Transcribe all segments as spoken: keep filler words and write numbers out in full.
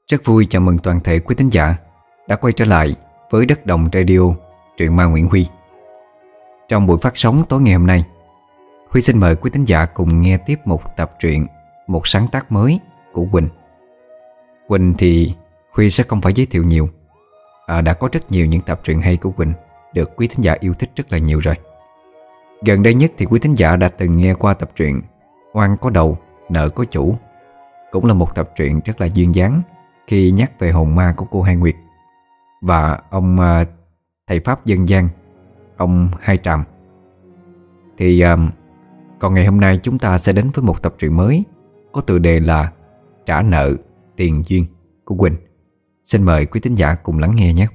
Rất vui chào mừng toàn thể quý thính giả đã quay trở lại với Đất Đồng Radio, truyện ma Nguyễn Huy. Trong buổi phát sóng tối ngày hôm nay, Huy xin mời quý thính giả cùng nghe tiếp một tập truyện, một sáng tác mới của Quỳnh. Quỳnh thì Huy sẽ không phải giới thiệu nhiều, à, đã có rất nhiều những tập truyện hay của Quỳnh được quý thính giả yêu thích rất là nhiều rồi. Gần đây nhất thì quý thính giả đã từng nghe qua tập truyện Oan có đầu, nợ có chủ, cũng là một tập truyện rất là duyên dáng khi nhắc về hồn ma của cô Hai Nguyệt và ông uh, thầy pháp dân gian, ông Hai Tràm. Thì uh, còn ngày hôm nay chúng ta sẽ đến với một tập truyện mới có tựa đề là Trả nợ tiền duyên của Quỳnh. Xin mời quý thính giả cùng lắng nghe nhé.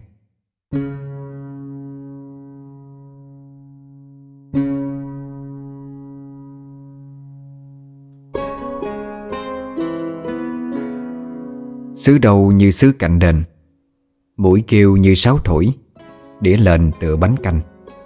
Xứ đầu như xứ cạnh đền, mũi kêu như sáo thổi, đĩa lên tựa bánh canh.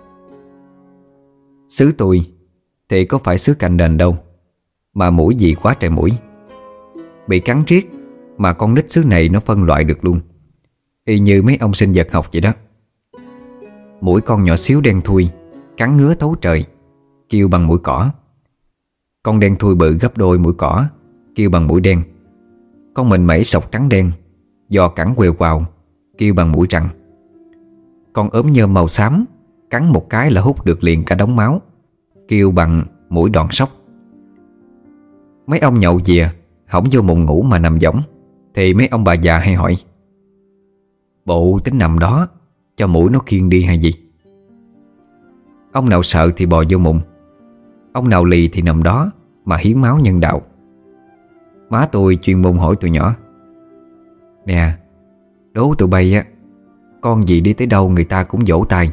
Xứ tôi thì có phải xứ cạnh đền đâu, mà mũi gì quá trời mũi. Bị cắn riết mà con nít xứ này nó phân loại được luôn, y như mấy ông sinh vật học vậy đó. Mũi con nhỏ xíu đen thui, cắn ngứa thấu trời, kêu bằng mũi cỏ. Con đen thui bự gấp đôi mũi cỏ, kêu bằng mũi đen. Con mình mẩy sọc trắng đen, giò cẳng quèo quào, kêu bằng mũi trăng. Con ốm nhôm màu xám, cắn một cái là hút được liền cả đống máu, kêu bằng mũi đòn sóc. Mấy ông nhậu dìa hổng vô mụn ngủ mà nằm võng, thì mấy ông bà già hay hỏi: bộ tính nằm đó cho mũi nó khiêng đi hay gì? Ông nào sợ thì bò vô mụn, ông nào lì thì nằm đó mà hiến máu nhân đạo. Má tôi chuyên môn hỏi tụi nhỏ: nè, đố tụi bay á, con gì đi tới đâu người ta cũng vỗ tay.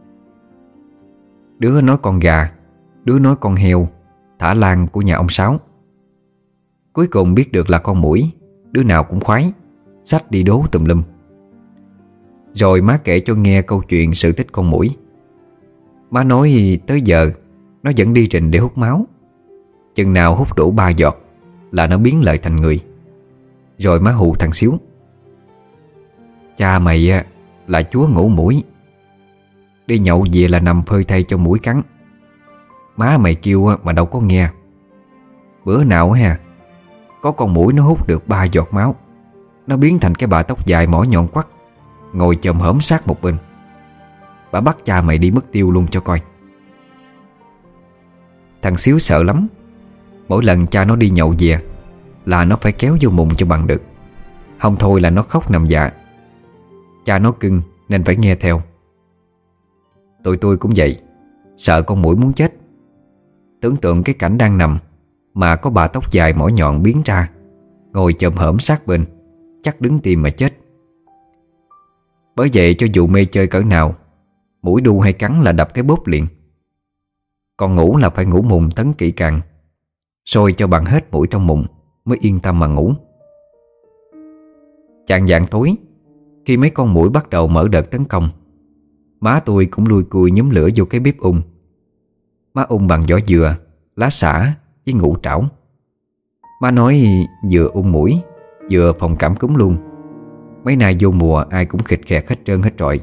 Đứa nói con gà, đứa nói con heo, thả lan của nhà ông Sáu. Cuối cùng biết được là con muỗi, đứa nào cũng khoái, xách đi đố tùm lum. Rồi má kể cho nghe câu chuyện sự tích con muỗi. Má nói tới giờ nó vẫn đi rình để hút máu. Chừng nào hút đủ ba giọt là nó biến lại thành người. Rồi má hù thằng Xíu: cha mày á là chúa ngủ muỗi, đi nhậu về là nằm phơi thay cho muỗi cắn. Má mày kêu mà đâu có nghe. Bữa nào ha, có con muỗi nó hút được ba giọt máu, nó biến thành cái bà tóc dài mỏ nhọn quắt, ngồi chồm hổm sát một bên. Bà bắt cha mày đi mất tiêu luôn cho coi. Thằng Xíu sợ lắm. Mỗi lần cha nó đi nhậu về là nó phải kéo vô mùng cho bằng được, không thôi là nó khóc nằm dạ. Cha nó cưng nên phải nghe theo. Tụi tôi cũng vậy, sợ con muỗi muốn chết. Tưởng tượng cái cảnh đang nằm mà có bà tóc dài mỏ nhọn biến ra, ngồi chồm hổm sát bên, chắc đứng tim mà chết. Bởi vậy cho dù mê chơi cỡ nào, muỗi đu hay cắn là đập cái bóp liền. Còn ngủ là phải ngủ mùng tấn kỹ càng, sôi cho bằng hết mũi trong mụn mới yên tâm mà ngủ. Chạng vạng tối, khi mấy con muỗi bắt đầu mở đợt tấn công, má tôi cũng lui cui nhúm lửa vô cái bếp ung. Má ung bằng vỏ dừa, lá xả với ngũ trảo. Má nói vừa ung muỗi vừa phòng cảm cúm luôn. Mấy nay vô mùa ai cũng khịt khẹt hết trơn hết trọi.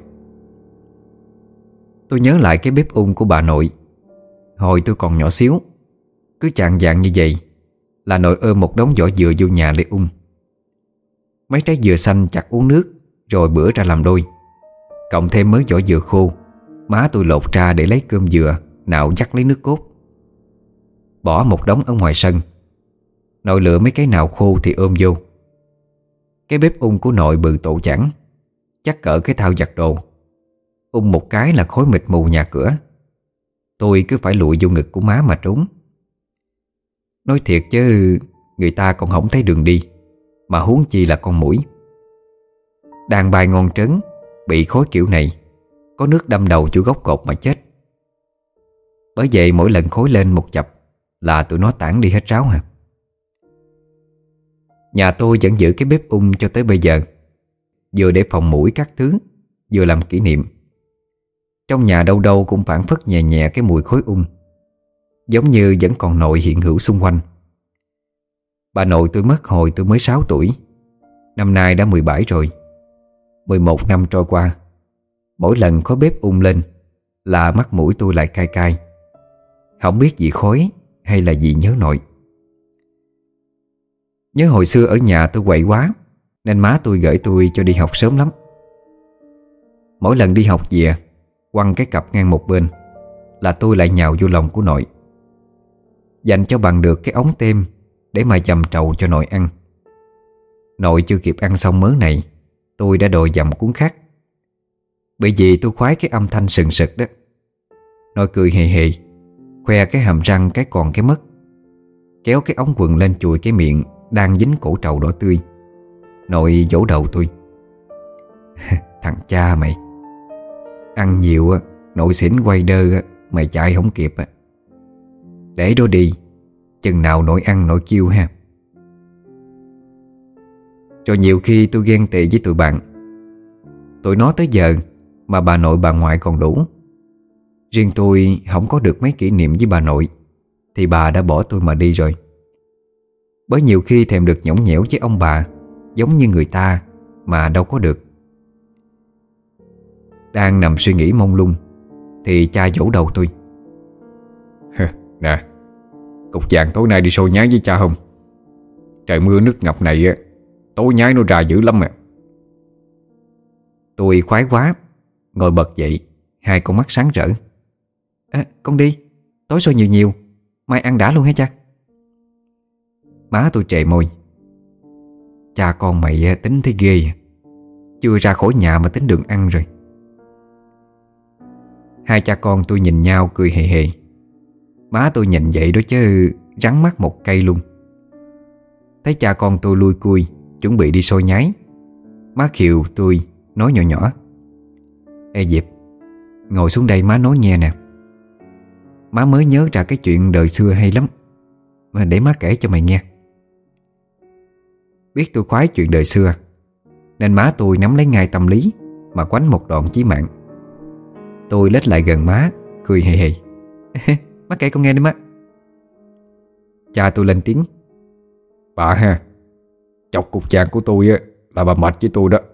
Tôi nhớ lại cái bếp ung của bà nội hồi tôi còn nhỏ xíu. Cứ chạng vạng như vậy là nội ôm một đống vỏ dừa vô nhà để ung. Mấy trái dừa xanh chặt uống nước, rồi bữa ra làm đôi. Cộng thêm mới vỏ dừa khô, má tôi lột ra để lấy cơm dừa nạo vắt lấy nước cốt. Bỏ một đống ở ngoài sân. Nội lựa mấy cái nào khô thì ôm vô. Cái bếp ung của nội bự tổ chẵn, chắc cỡ cái thao giặt đồ. Ung một cái là khói mịt mù nhà cửa. Tôi cứ phải lụi vô ngực của má mà trốn. Nói thiệt chứ người ta còn không thấy đường đi, mà huống chi là con muỗi. Đàn bài ngon trấn, bị khói kiểu này, có nước đâm đầu chỗ gốc cột mà chết. Bởi vậy mỗi lần khói lên một chập là tụi nó tản đi hết ráo hả. Nhà tôi vẫn giữ cái bếp ung cho tới bây giờ, vừa để phòng muỗi các thứ, vừa làm kỷ niệm. Trong nhà đâu đâu cũng phảng phất nhẹ nhẹ cái mùi khói ung, giống như vẫn còn nội hiện hữu xung quanh. Bà nội tôi mất hồi tôi mới sáu tuổi. Năm nay đã mười bảy rồi. Mười một năm trôi qua, mỗi lần khói bếp ung lên là mắt mũi tôi lại cay cay. Không biết vì khói hay là vì nhớ nội. Nhớ hồi xưa ở nhà tôi quậy quá, nên má tôi gửi tôi cho đi học sớm lắm. Mỗi lần đi học về, quăng cái cặp ngang một bên là tôi lại nhào vô lòng của nội, dành cho bằng được cái ống tem để mà dầm trầu cho nội ăn. Nội chưa kịp ăn xong mớ này, tôi đã đòi dầm cuốn khác. Bởi vì tôi khoái cái âm thanh sừng sực đó. Nội cười hề hề, khoe cái hàm răng cái còn cái mất, kéo cái ống quần lên chùi cái miệng đang dính cổ trầu đỏ tươi. Nội vỗ đầu tôi. Thằng cha mày, ăn nhiều á, nội xỉn quay đơ á, mày chạy không kịp á. Để đó đi, chừng nào nội ăn nội kêu ha. Rồi nhiều khi tôi ghen tị với tụi bạn. Tụi nó tới giờ mà bà nội bà ngoại còn đủ. Riêng tôi không có được mấy kỷ niệm với bà nội, thì bà đã bỏ tôi mà đi rồi. Bởi nhiều khi thèm được nhõng nhẽo với ông bà giống như người ta mà đâu có được. Đang nằm suy nghĩ mông lung thì cha vỗ đầu tôi. Nè, cục vàng tối nay đi xôi nhái với cha không? Trời mưa nước ngập này á, tối nhái nó ra dữ lắm à. Tôi khoái quá, ngồi bật dậy, hai con mắt sáng rỡ. À, con đi, tối xôi nhiều nhiều, mai ăn đã luôn hả cha? Má tôi trề môi. Cha con mày tính thấy ghê, chưa ra khỏi nhà mà tính đường ăn rồi. Hai cha con tôi nhìn nhau cười hề hề. Má tôi nhìn vậy đó chứ rắn mắt một cây luôn. Thấy cha con tôi lui cui chuẩn bị đi xôi nhái, má khều tôi nói nhỏ nhỏ. Ê Diệp, ngồi xuống đây má nói nghe nè. Má mới nhớ ra cái chuyện đời xưa hay lắm, mà để má kể cho mày nghe. Biết tôi khoái chuyện đời xưa, nên má tôi nắm lấy ngay tâm lý mà quánh một đoạn chí mạng. Tôi lết lại gần má, cười hề hề. Má kể con nghe đi má. Cha tôi lên tiếng. Bà ha, chọc cục vàng của tôi á là bà mệt với tôi đó.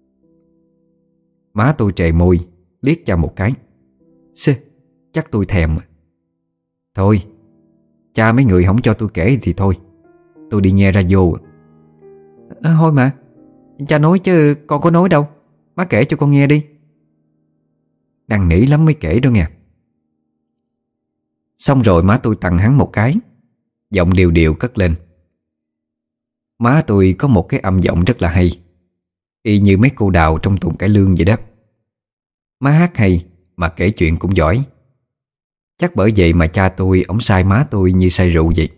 Má tôi trề môi, liếc cha một cái. Xê, chắc tôi thèm. Thôi, cha mấy người không cho tôi kể thì thôi, tôi đi nghe radio. À, thôi mà, cha nói chứ con có nói đâu. Má kể cho con nghe đi. Năn nỉ lắm mới kể đó nghe. Xong rồi má tôi tặng hắn một cái, giọng điều điều cất lên. Má tôi có một cái âm giọng rất là hay, y như mấy cô đào trong tuồng cải lương vậy đó. Má hát hay mà kể chuyện cũng giỏi. Chắc bởi vậy mà cha tôi ổng sai má tôi như say rượu vậy.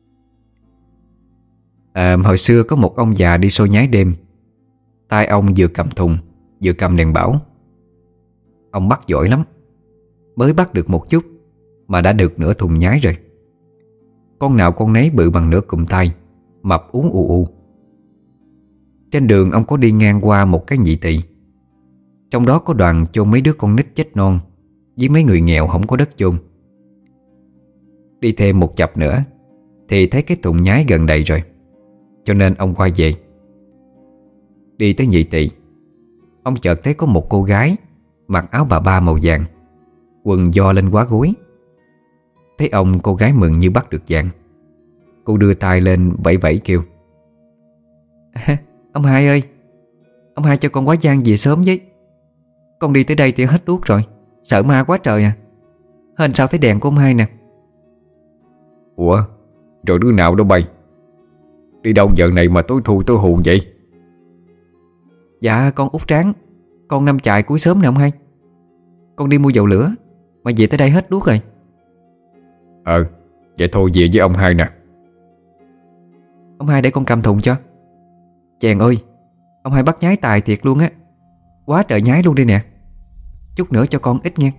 À, hồi xưa có một ông già đi xôi nhái đêm. Tay ông vừa cầm thùng vừa cầm đèn bảo. Ông bắt giỏi lắm. Mới bắt được một chút mà đã được nửa thùng nhái rồi. Con nào con nấy bự bằng nửa cụm tay, mập ú u u. Trên đường ông có đi ngang qua một cái nhị tỳ, trong đó có đoàn chôn mấy đứa con nít chết non với mấy người nghèo không có đất chôn. Đi thêm một chập nữa thì thấy cái thùng nhái gần đầy rồi, cho nên ông quay về. Đi tới nhị tỳ, ông chợt thấy có một cô gái mặc áo bà ba màu vàng, quần do lên quá gối. Thấy ông, cô gái mừng như bắt được vàng. Cô đưa tay lên vẫy vẫy kêu. À, ông hai ơi, ông hai cho con quá giang về sớm với. Con đi tới đây thì hết đuốc rồi, sợ ma quá trời à. Hên sao thấy đèn của ông hai nè. Ủa, rồi đứa nào đó bay? Đi đâu giờ này mà tối thui tối hù vậy? Dạ con Út Tráng, con năm chài cuối sớm nè ông hai. Con đi mua dầu lửa mà về tới đây hết đuốc rồi. Ờ, vậy thôi về với ông hai nè. Ông hai để con cầm thùng cho. Chèn ơi, ông hai bắt nhái tài thiệt luôn á. Quá trời nhái luôn đi nè. Chút nữa cho con ít nghe.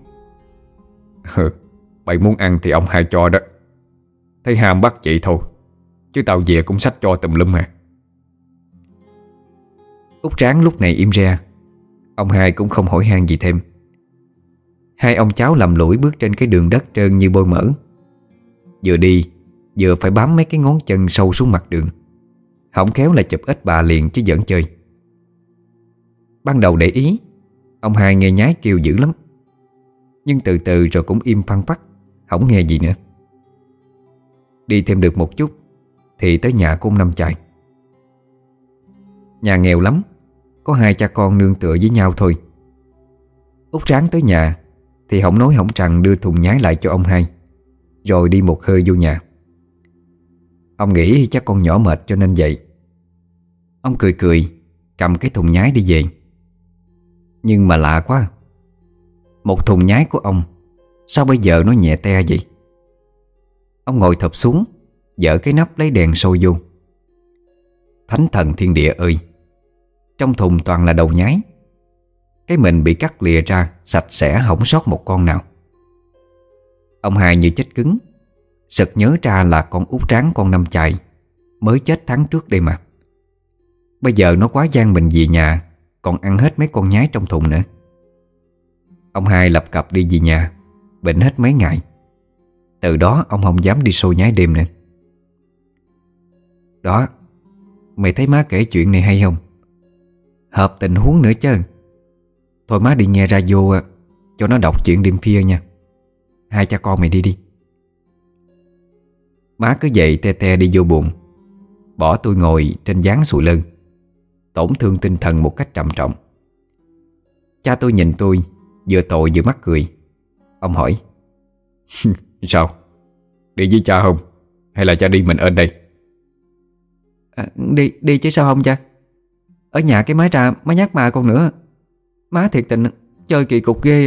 Mày muốn ăn thì ông hai cho đó. Thấy ham bắt vậy thôi, chứ tao về cũng xách cho tùm lum à. Út Tráng lúc này im re. Ông hai cũng không hỏi han gì thêm. Hai ông cháu lầm lũi bước trên cái đường đất trơn như bôi mỡ. Vừa đi vừa phải bám mấy cái ngón chân sâu xuống mặt đường. Hổng khéo là chụp ít bà liền chứ giỡn chơi. Ban đầu để ý, ông hai nghe nhái kêu dữ lắm, nhưng từ từ rồi cũng im phăng phắc, không nghe gì nữa. Đi thêm được một chút thì tới nhà của ông Năm Chài. Nhà nghèo lắm, có hai cha con nương tựa với nhau thôi. Út Ráng tới nhà thì hổng nói hổng rằng đưa thùng nhái lại cho ông hai, rồi đi một hơi vô nhà. Ông nghĩ chắc con nhỏ mệt cho nên vậy. Ông cười cười, cầm cái thùng nhái đi về. Nhưng mà lạ quá, một thùng nhái của ông sao bây giờ nó nhẹ te vậy? Ông ngồi thụp xuống, dỡ cái nắp lấy đèn soi vô. Thánh thần thiên địa ơi, trong thùng toàn là đầu nhái. Cái mình bị cắt lìa ra sạch sẽ, không sót một con nào. Ông hai như chết cứng, sực nhớ ra là con Út Tráng con Năm Chài mới chết tháng trước đây mà. Bây giờ nó quá gian mình về nhà, còn ăn hết mấy con nhái trong thùng nữa. Ông hai lập cập đi về nhà, bệnh hết mấy ngày. Từ đó ông không dám đi xôi nhái đêm nữa. Đó, mày thấy má kể chuyện này hay không? Hợp tình huống nữa chứ. Thôi má đi nghe radio cho nó đọc chuyện đêm khuya nha. Hai cha con mày đi đi. Má cứ dậy te te đi vô buồng, bỏ tôi ngồi trên gián sụi lưng, tổn thương tinh thần một cách trầm trọng. Cha tôi nhìn tôi, vừa tội vừa mắc cười. Ông hỏi: Sao? Đi với cha không? Hay là cha đi mình ơn đây? À, đi đi chứ sao không cha. Ở nhà cái máy ra má nhắc mà con nữa. Má thiệt tình chơi kỳ cục ghê.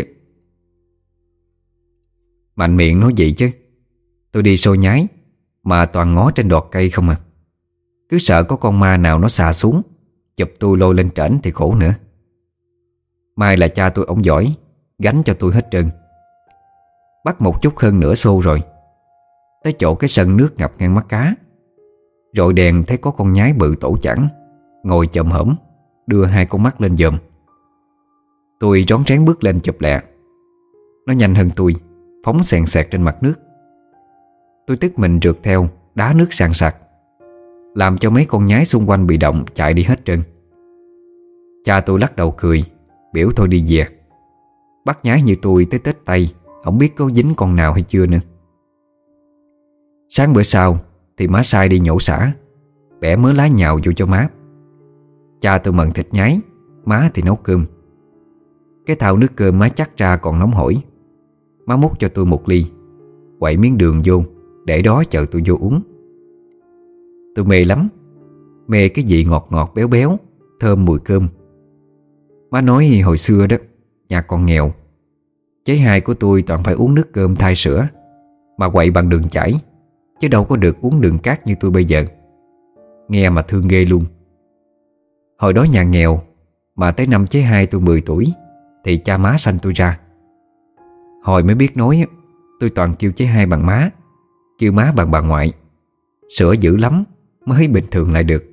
Mạnh miệng nói vậy chứ. Tôi đi xôi nhái mà toàn ngó trên đọt cây không à. Cứ sợ có con ma nào nó xà xuống chụp tôi lôi lên trển thì khổ nữa. May là cha tôi ổng giỏi, gánh cho tôi hết trơn. Bắt một chút hơn nửa xô rồi, tới chỗ cái sân nước ngập ngang mắt cá. Rọi đèn thấy có con nhái bự tổ chẵn ngồi chồm hổm, đưa hai con mắt lên dòm. Tôi rón rén bước lên chụp lẹ. Nó nhanh hơn tôi, phóng xèn xẹt trên mặt nước. Tôi tức mình rượt theo, đá nước sàn sạt, làm cho mấy con nhái xung quanh bị động chạy đi hết trơn. Cha tôi lắc đầu cười, biểu thôi đi về. Bắt nhái như tôi tới tết tay, không biết có dính con nào hay chưa nữa. Sáng bữa sau thì má sai đi nhổ xả, bẻ mớ lá nhào vô cho má. Cha tôi mần thịt nhái, má thì nấu cơm. Cái thau nước cơm má chắc ra còn nóng hổi. Má múc cho tôi một ly, quậy miếng đường vô, để đó chờ tôi vô uống. Tôi mê lắm, mê cái vị ngọt ngọt béo béo, thơm mùi cơm. Má nói hồi xưa đó, nhà còn nghèo, chế hai của tôi toàn phải uống nước cơm thay sữa, mà quậy bằng đường chảy, chứ đâu có được uống đường cát như tôi bây giờ. Nghe mà thương ghê luôn. Hồi đó nhà nghèo, mà tới năm chế hai tôi mười tuổi thì cha má sanh tôi ra. Hồi mới biết nói, tôi toàn kêu chế hai bằng má, kêu má bằng bà ngoại. Sữa dữ lắm mới bình thường lại được.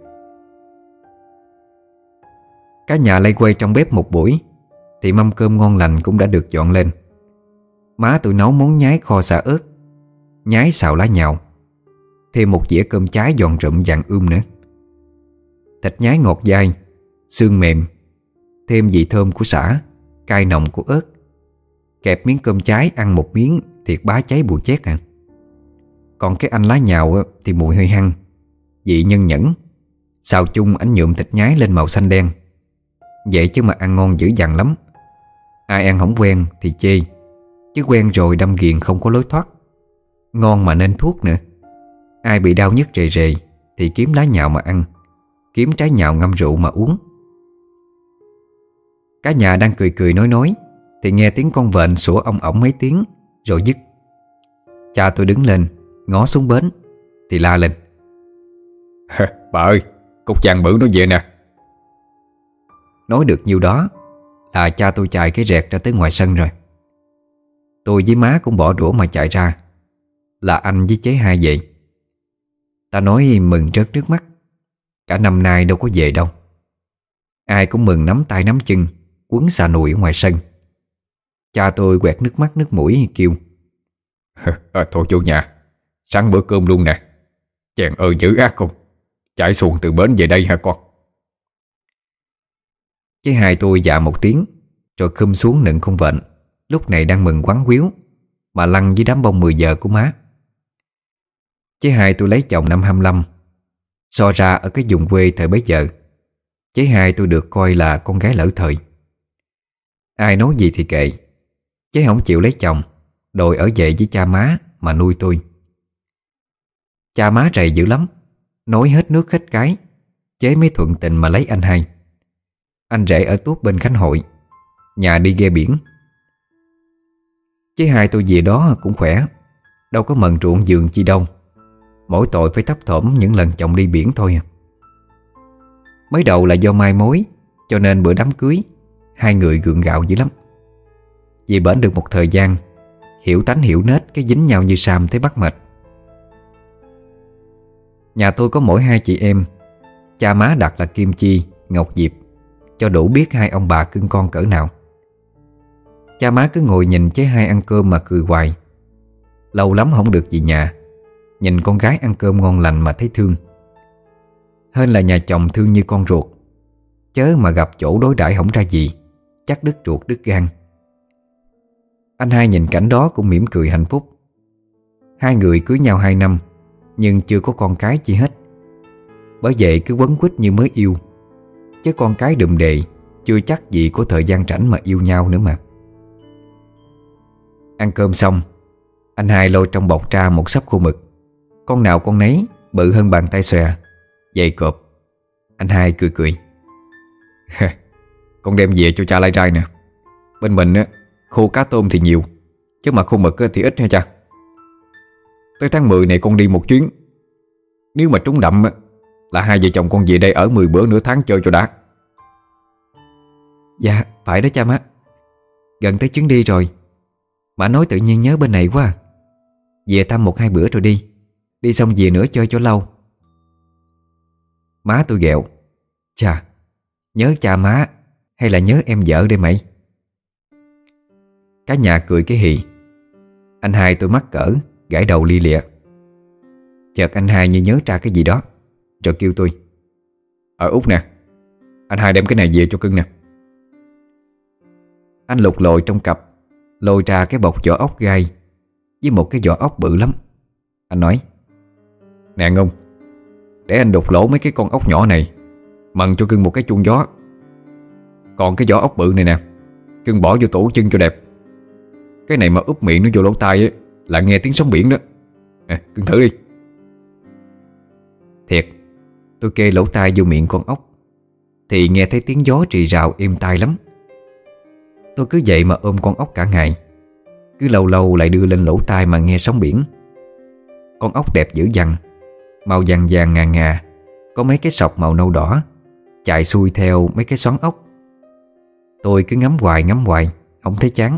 Cả nhà lây quay trong bếp một buổi thì mâm cơm ngon lành cũng đã được dọn lên. Má tôi nấu món nhái kho xả ớt, nhái xào lá nhào, thêm một dĩa cơm cháy giòn rụm vàng ươm nữa. Thịt nhái ngọt dai, xương mềm, thêm vị thơm của sả, cay nồng của ớt. Kẹp miếng cơm cháy ăn một miếng thiệt bá cháy bùi chét à. Còn cái anh lá nhào thì mùi hơi hăng, vị nhân nhẫn. Xào chung ánh nhuộm thịt nhái lên màu xanh đen. Vậy chứ mà ăn ngon dữ dằn lắm. Ai ăn không quen thì chê, chứ quen rồi đâm ghiền không có lối thoát. Ngon mà nên thuốc nữa. Ai bị đau nhức rề rề thì kiếm lá nhào mà ăn, kiếm trái nhào ngâm rượu mà uống. Cả nhà đang cười cười nói nói thì nghe tiếng con vện sủa ong ổng mấy tiếng rồi dứt. Cha tôi đứng lên, ngó xuống bến thì la lên: Bà ơi, cục vàng bự nó về nè. Nói được nhiêu đó là cha tôi chạy cái rẹt ra tới ngoài sân rồi. Tôi với má cũng bỏ đũa mà chạy ra. Là anh với chế hai vậy. Ta nói mừng rớt nước mắt. Cả năm nay đâu có về đâu. Ai cũng mừng nắm tay nắm chân, quấn xà nùi ở ngoài sân. Cha tôi quẹt nước mắt nước mũi kêu: à, Thôi vô nhà, sẵn bữa cơm luôn nè. Chàng ơi dữ ác không. Chạy xuồng từ bến về đây hả con? Chế hai tôi dạ một tiếng, rồi khum xuống nựng con vện, lúc này đang mừng quắn quýu mà lăn dưới đám bông mười giờ của má. Chế hai tôi lấy chồng năm hai lăm. So ra ở cái vùng quê thời bấy giờ, chế hai tôi được coi là con gái lỡ thời. Ai nói gì thì kệ, chế không chịu lấy chồng, đòi ở về với cha má mà nuôi tôi. Cha má rầy dữ lắm, nói hết nước hết cái, chế mới thuận tình mà lấy anh hai. Anh rể ở tuốt bên Khánh Hội, nhà đi ghe biển. Chế hai tôi về đó cũng khỏe, đâu có mần ruộng vườn chi đâu. Mỗi tội phải thấp thỏm những lần chồng đi biển thôi à. Mới đầu là do mai mối, cho nên bữa đám cưới hai người gượng gạo dữ lắm. Vì bển được một thời gian, hiểu tánh hiểu nết cái dính nhau như sam thấy bắt mệt. Nhà tôi có mỗi hai chị em. Cha má đặt là Kim Chi, Ngọc Diệp, cho đủ biết hai ông bà cưng con cỡ nào. Cha má cứ ngồi nhìn chế hai ăn cơm mà cười hoài. Lâu lắm không được về nhà, nhìn con gái ăn cơm ngon lành mà thấy thương. Hơn là nhà chồng thương như con ruột, chớ mà gặp chỗ đối đãi không ra gì, chắc đứt ruột đứt gan. Anh hai nhìn cảnh đó cũng mỉm cười hạnh phúc. Hai người cưới nhau hai năm, nhưng chưa có con cái chi hết. Bởi vậy cứ quấn quýt như mới yêu, chứ con cái đùm đề chưa chắc gì có thời gian rảnh mà yêu nhau nữa mà. Ăn cơm xong, anh hai lôi trong bọc ra một xấp khô mực. Con nào con nấy bự hơn bàn tay xòe, dày cộp. Anh hai cười cười. Con đem về cho cha lai trai nè. Bên mình á, khô cá tôm thì nhiều, chứ mà khô mực thì ít ha cha. Tới tháng mười này con đi một chuyến. Nếu mà trúng đậm á, là hai vợ chồng con về đây ở mười bữa nửa tháng chơi cho đã. Dạ phải đó cha má. Gần tới chuyến đi rồi, má nói tự nhiên nhớ bên này quá à. Về thăm một hai bữa rồi đi. Đi xong về nữa chơi cho lâu. Má tôi ghẹo. Chà, nhớ cha má hay là nhớ em vợ đây mày? Cả nhà cười cái hì. Anh hai tôi mắc cỡ, gãi đầu li lịa. Chợt anh hai như nhớ ra cái gì đó, rồi kêu tôi. Ở Út nè, anh hai đem cái này về cho cưng nè. Anh lục lội trong cặp, lôi ra cái bọc vỏ ốc gai với một cái vỏ ốc bự lắm. Anh nói. Nè Ngông, để anh đục lỗ mấy cái con ốc nhỏ này, mần cho cưng một cái chuông gió. Còn cái vỏ ốc bự này nè, cưng bỏ vô tủ chân cho đẹp. Cái này mà úp miệng nó vô lỗ tai ấy, là nghe tiếng sóng biển đó. Nè, cưng thử đi. Thiệt, tôi kê lỗ tai vô miệng con ốc thì nghe thấy tiếng gió rì rào êm tai lắm. Tôi cứ vậy mà ôm con ốc cả ngày, cứ lâu lâu lại đưa lên lỗ tai mà nghe sóng biển. Con ốc đẹp dữ dằn, màu vàng vàng ngà ngà, có mấy cái sọc màu nâu đỏ chạy xuôi theo mấy cái xoắn ốc. Tôi cứ ngắm hoài ngắm hoài, không thấy chán.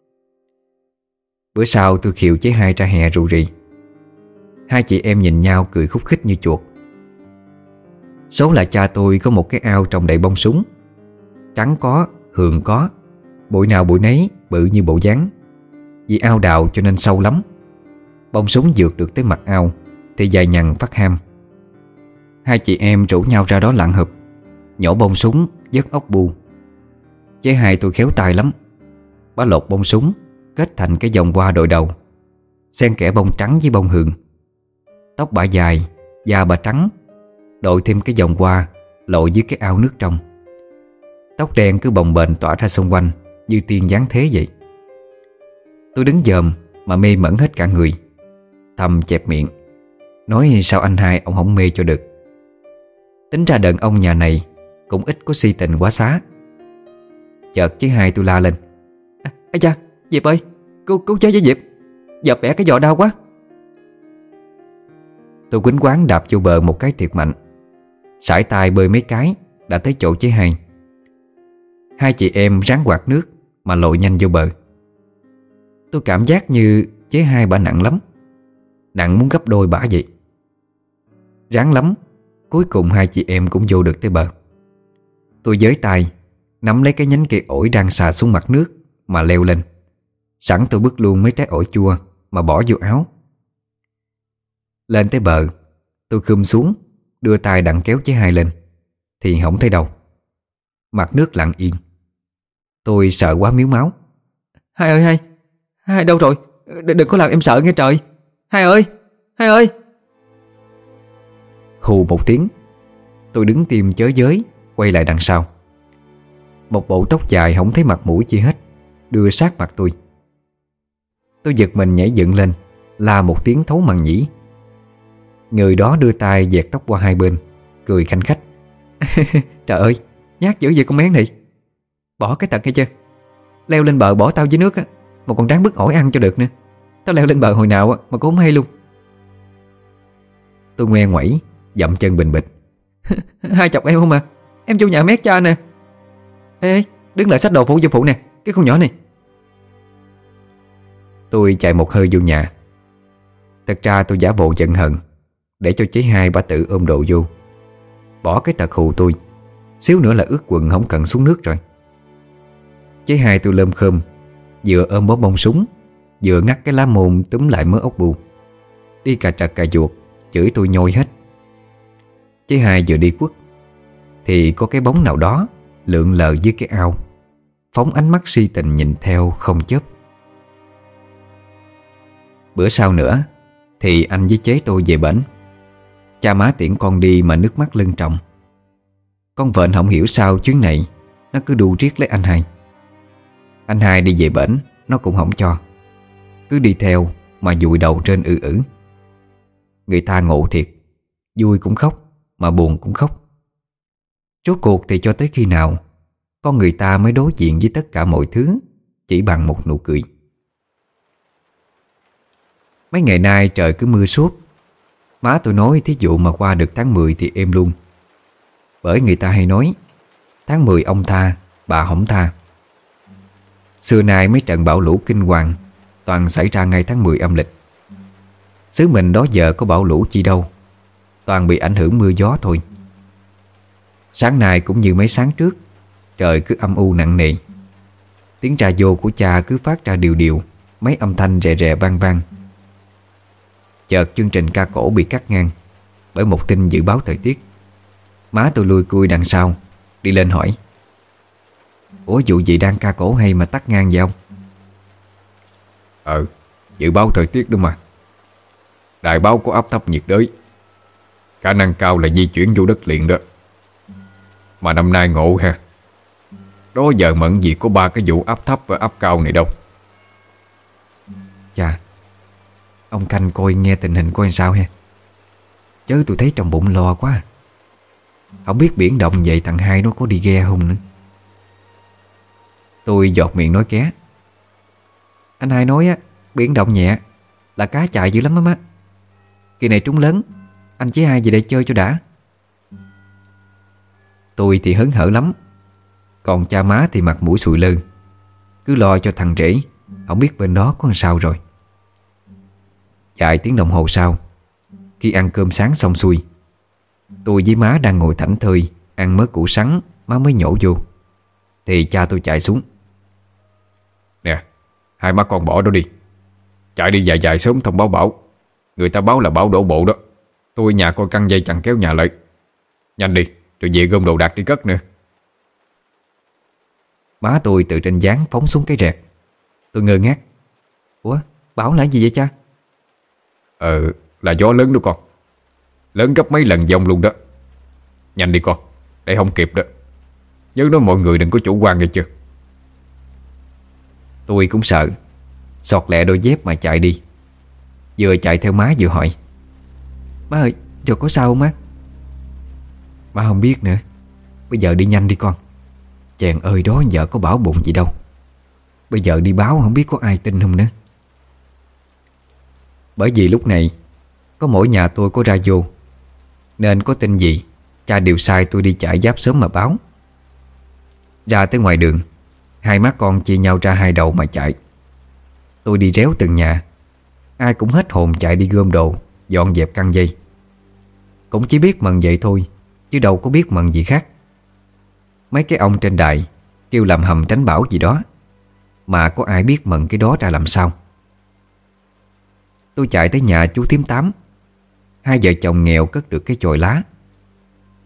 Bữa sau tôi khiều chế hai ra hè rù rì. Hai chị em nhìn nhau cười khúc khích như chuột. Số là cha tôi có một cái ao trồng đầy bông súng. Trắng có, hường có, bụi nào bụi nấy bự như bộ dáng. Vì ao đào cho nên sâu lắm. Bông súng vượt được tới mặt ao thì dài nhằn phát ham. Hai chị em rủ nhau ra đó lặn hụp, nhổ bông súng, vớt ốc bu. Chế hai tôi khéo tay lắm. Bá lột bông súng kết thành cái vòng hoa đội đầu, xen kẽ bông trắng với bông hường. Tóc bả dài, da bả trắng, đội thêm cái vòng hoa lội dưới cái ao nước trong. Tóc đen cứ bồng bềnh tỏa ra xung quanh như tiên dáng thế vậy. Tôi đứng dòm mà mê mẩn hết cả người, thầm chẹp miệng, nói sao anh hai ông không mê cho được. Tính ra đàn ông nhà này cũng ít có si tình quá xá. Chợt chứ hai tôi la lên. À, ây da, Diệp ơi, cứu, cứu chơi với Diệp, dập bẻ cái giò đau quá. Tôi quýnh quáng đạp vô bờ một cái thiệt mạnh, sải tay bơi mấy cái đã tới chỗ chế hai. Hai chị em ráng quạt nước mà lội nhanh vô bờ. Tôi cảm giác như chế hai bả nặng lắm, nặng muốn gấp đôi bả vậy. Ráng lắm, cuối cùng hai chị em cũng vô được tới bờ. Tôi giới tay nắm lấy cái nhánh cây ổi đang xà xuống mặt nước mà leo lên. Sẵn tôi bứt luôn mấy trái ổi chua mà bỏ vô áo. Lên tới bờ, tôi khum xuống đưa tay đặng kéo chế Hai lên thì không thấy đâu. Mặt nước lặng yên. Tôi sợ quá miếu máu. Hai ơi Hai, Hai đâu rồi? Đ- Đừng có làm em sợ nghe trời. Hai ơi, Hai ơi. Hù một tiếng, tôi đứng tim chới giới, quay lại đằng sau. Một bộ tóc dài không thấy mặt mũi chi hết đưa sát mặt tôi. Tôi giật mình nhảy dựng lên, la một tiếng thấu màng nhĩ. Người đó đưa tay dẹt tóc qua hai bên, cười khanh khách. Trời ơi, nhát dữ vậy con mén này. Bỏ cái tật hay chưa? Leo lên bờ bỏ tao dưới nước á, mà còn ráng bứt ổi ăn cho được nữa. Tao leo lên bờ hồi nào á mà cũng không hay luôn. Tôi ngoe ngoẩy, dậm chân bình bịch. Hai chọc em không à? Em vô nhà mét cha nè. Ê, ê, đứng lại xách đồ phụ vô phụ nè, cái con nhỏ này. Tôi chạy một hơi vô nhà. Thật ra tôi giả bộ giận hờn để cho chế Hai bà tự ôm đồ vô. Bỏ cái tật hù tôi, xíu nữa là ướt quần không cần xuống nước rồi. Chế Hai tôi lơm khơm, vừa ôm bó bông súng, vừa ngắt cái lá môn túm lại mớ ốc bu. Đi cà trật cà ruột, chửi tôi nhoi hết. Chế Hai vừa đi quất thì có cái bóng nào đó lượn lờ dưới cái ao, phóng ánh mắt si tình nhìn theo không chớp. Bữa sau nữa thì anh với chế tôi về bển. Cha má tiễn con đi mà nước mắt lưng tròng. Con vện không hiểu sao chuyến này nó cứ đu riết lấy anh Hai. Anh Hai đi về bển nó cũng không cho, cứ đi theo mà dụi đầu trên ư ử. Người ta ngộ thiệt, vui cũng khóc mà buồn cũng khóc. Rốt cuộc thì cho tới khi nào con người ta mới đối diện với tất cả mọi thứ chỉ bằng một nụ cười. Mấy ngày nay trời cứ mưa suốt. Má tôi nói thí dụ mà qua được tháng mười thì êm luôn. Bởi người ta hay nói tháng mười ông tha, bà hổng tha. Xưa nay mấy trận bão lũ kinh hoàng toàn xảy ra ngay tháng mười âm lịch. Xứ mình đó giờ có bão lũ chi đâu, toàn bị ảnh hưởng mưa gió thôi. Sáng nay cũng như mấy sáng trước, trời cứ âm u nặng nề. Tiếng trà vô của cha cứ phát ra điều điều, mấy âm thanh rè rè vang vang. Chợt chương trình ca cổ bị cắt ngang bởi một tin dự báo thời tiết. Má tôi lui cui đằng sau đi lên hỏi: Ủa vụ gì đang ca cổ hay mà tắt ngang vậy ông? Ờ, dự báo thời tiết đúng mà. Đài báo có áp thấp nhiệt đới, khả năng cao là di chuyển vô đất liền đó. Mà năm nay ngộ ha, đó giờ mận gì có ba cái vụ áp thấp và áp cao này đâu. Chà, ông canh coi nghe tình hình coi sao ha. Chứ tôi thấy trong bụng lo quá. Không biết biển động vậy thằng Hai nó có đi ghe không nữa. Tôi giọt miệng nói ké: Anh Hai nói á, biển động nhẹ là cá chạy dữ lắm á má. Kỳ này trúng lớn, anh với Hai về đây chơi cho đã. Tôi thì hớn hở lắm, còn cha má thì mặt mũi sùi lơ, cứ lo cho thằng rể, không biết bên đó có làm sao rồi. Vài tiếng đồng hồ sau, khi ăn cơm sáng xong xuôi, tôi với má đang ngồi thảnh thơi ăn mớ củ sắn má mới nhổ vô, thì cha tôi chạy xuống: Nè, hai má con bỏ đó đi, chạy đi dài dài sớm thông báo bão. Người ta báo là bão đổ bộ đó. Tôi nhà coi căng dây chằng kéo nhà lại. Nhanh đi, rồi về gom đồ đạc đi cất nữa. Má tôi từ trên gián phóng xuống cái rẹt. Tôi ngơ ngác: Ủa, bão là gì vậy cha? Ờ, là gió lớn đó con. Lớn gấp mấy lần dông luôn đó. Nhanh đi con, để không kịp đó. Nhớ nói mọi người đừng có chủ quan nghe chưa. Tôi cũng sợ, xọt lẹ đôi dép mà chạy đi. Vừa chạy theo má vừa hỏi: Má ơi, rồi có sao không má? Má không biết nữa. Bây giờ đi nhanh đi con. Chàng ơi đó vợ có bảo bụng gì đâu. Bây giờ đi báo không biết có ai tin không nữa. Bởi vì lúc này có mỗi nhà tôi có radio, nên có tin gì cha đều sai tôi đi chạy giáp sớm mà báo. Ra tới ngoài đường, hai má con chia nhau ra hai đầu mà chạy. Tôi đi réo từng nhà, ai cũng hết hồn chạy đi gom đồ, dọn dẹp căng dây. Cũng chỉ biết mần vậy thôi, chứ đâu có biết mần gì khác. Mấy cái ông trên đài kêu làm hầm tránh bão gì đó, mà có ai biết mần cái đó ra làm sao. Tôi chạy tới nhà chú Thím Tám. Hai vợ chồng nghèo cất được cái chòi lá,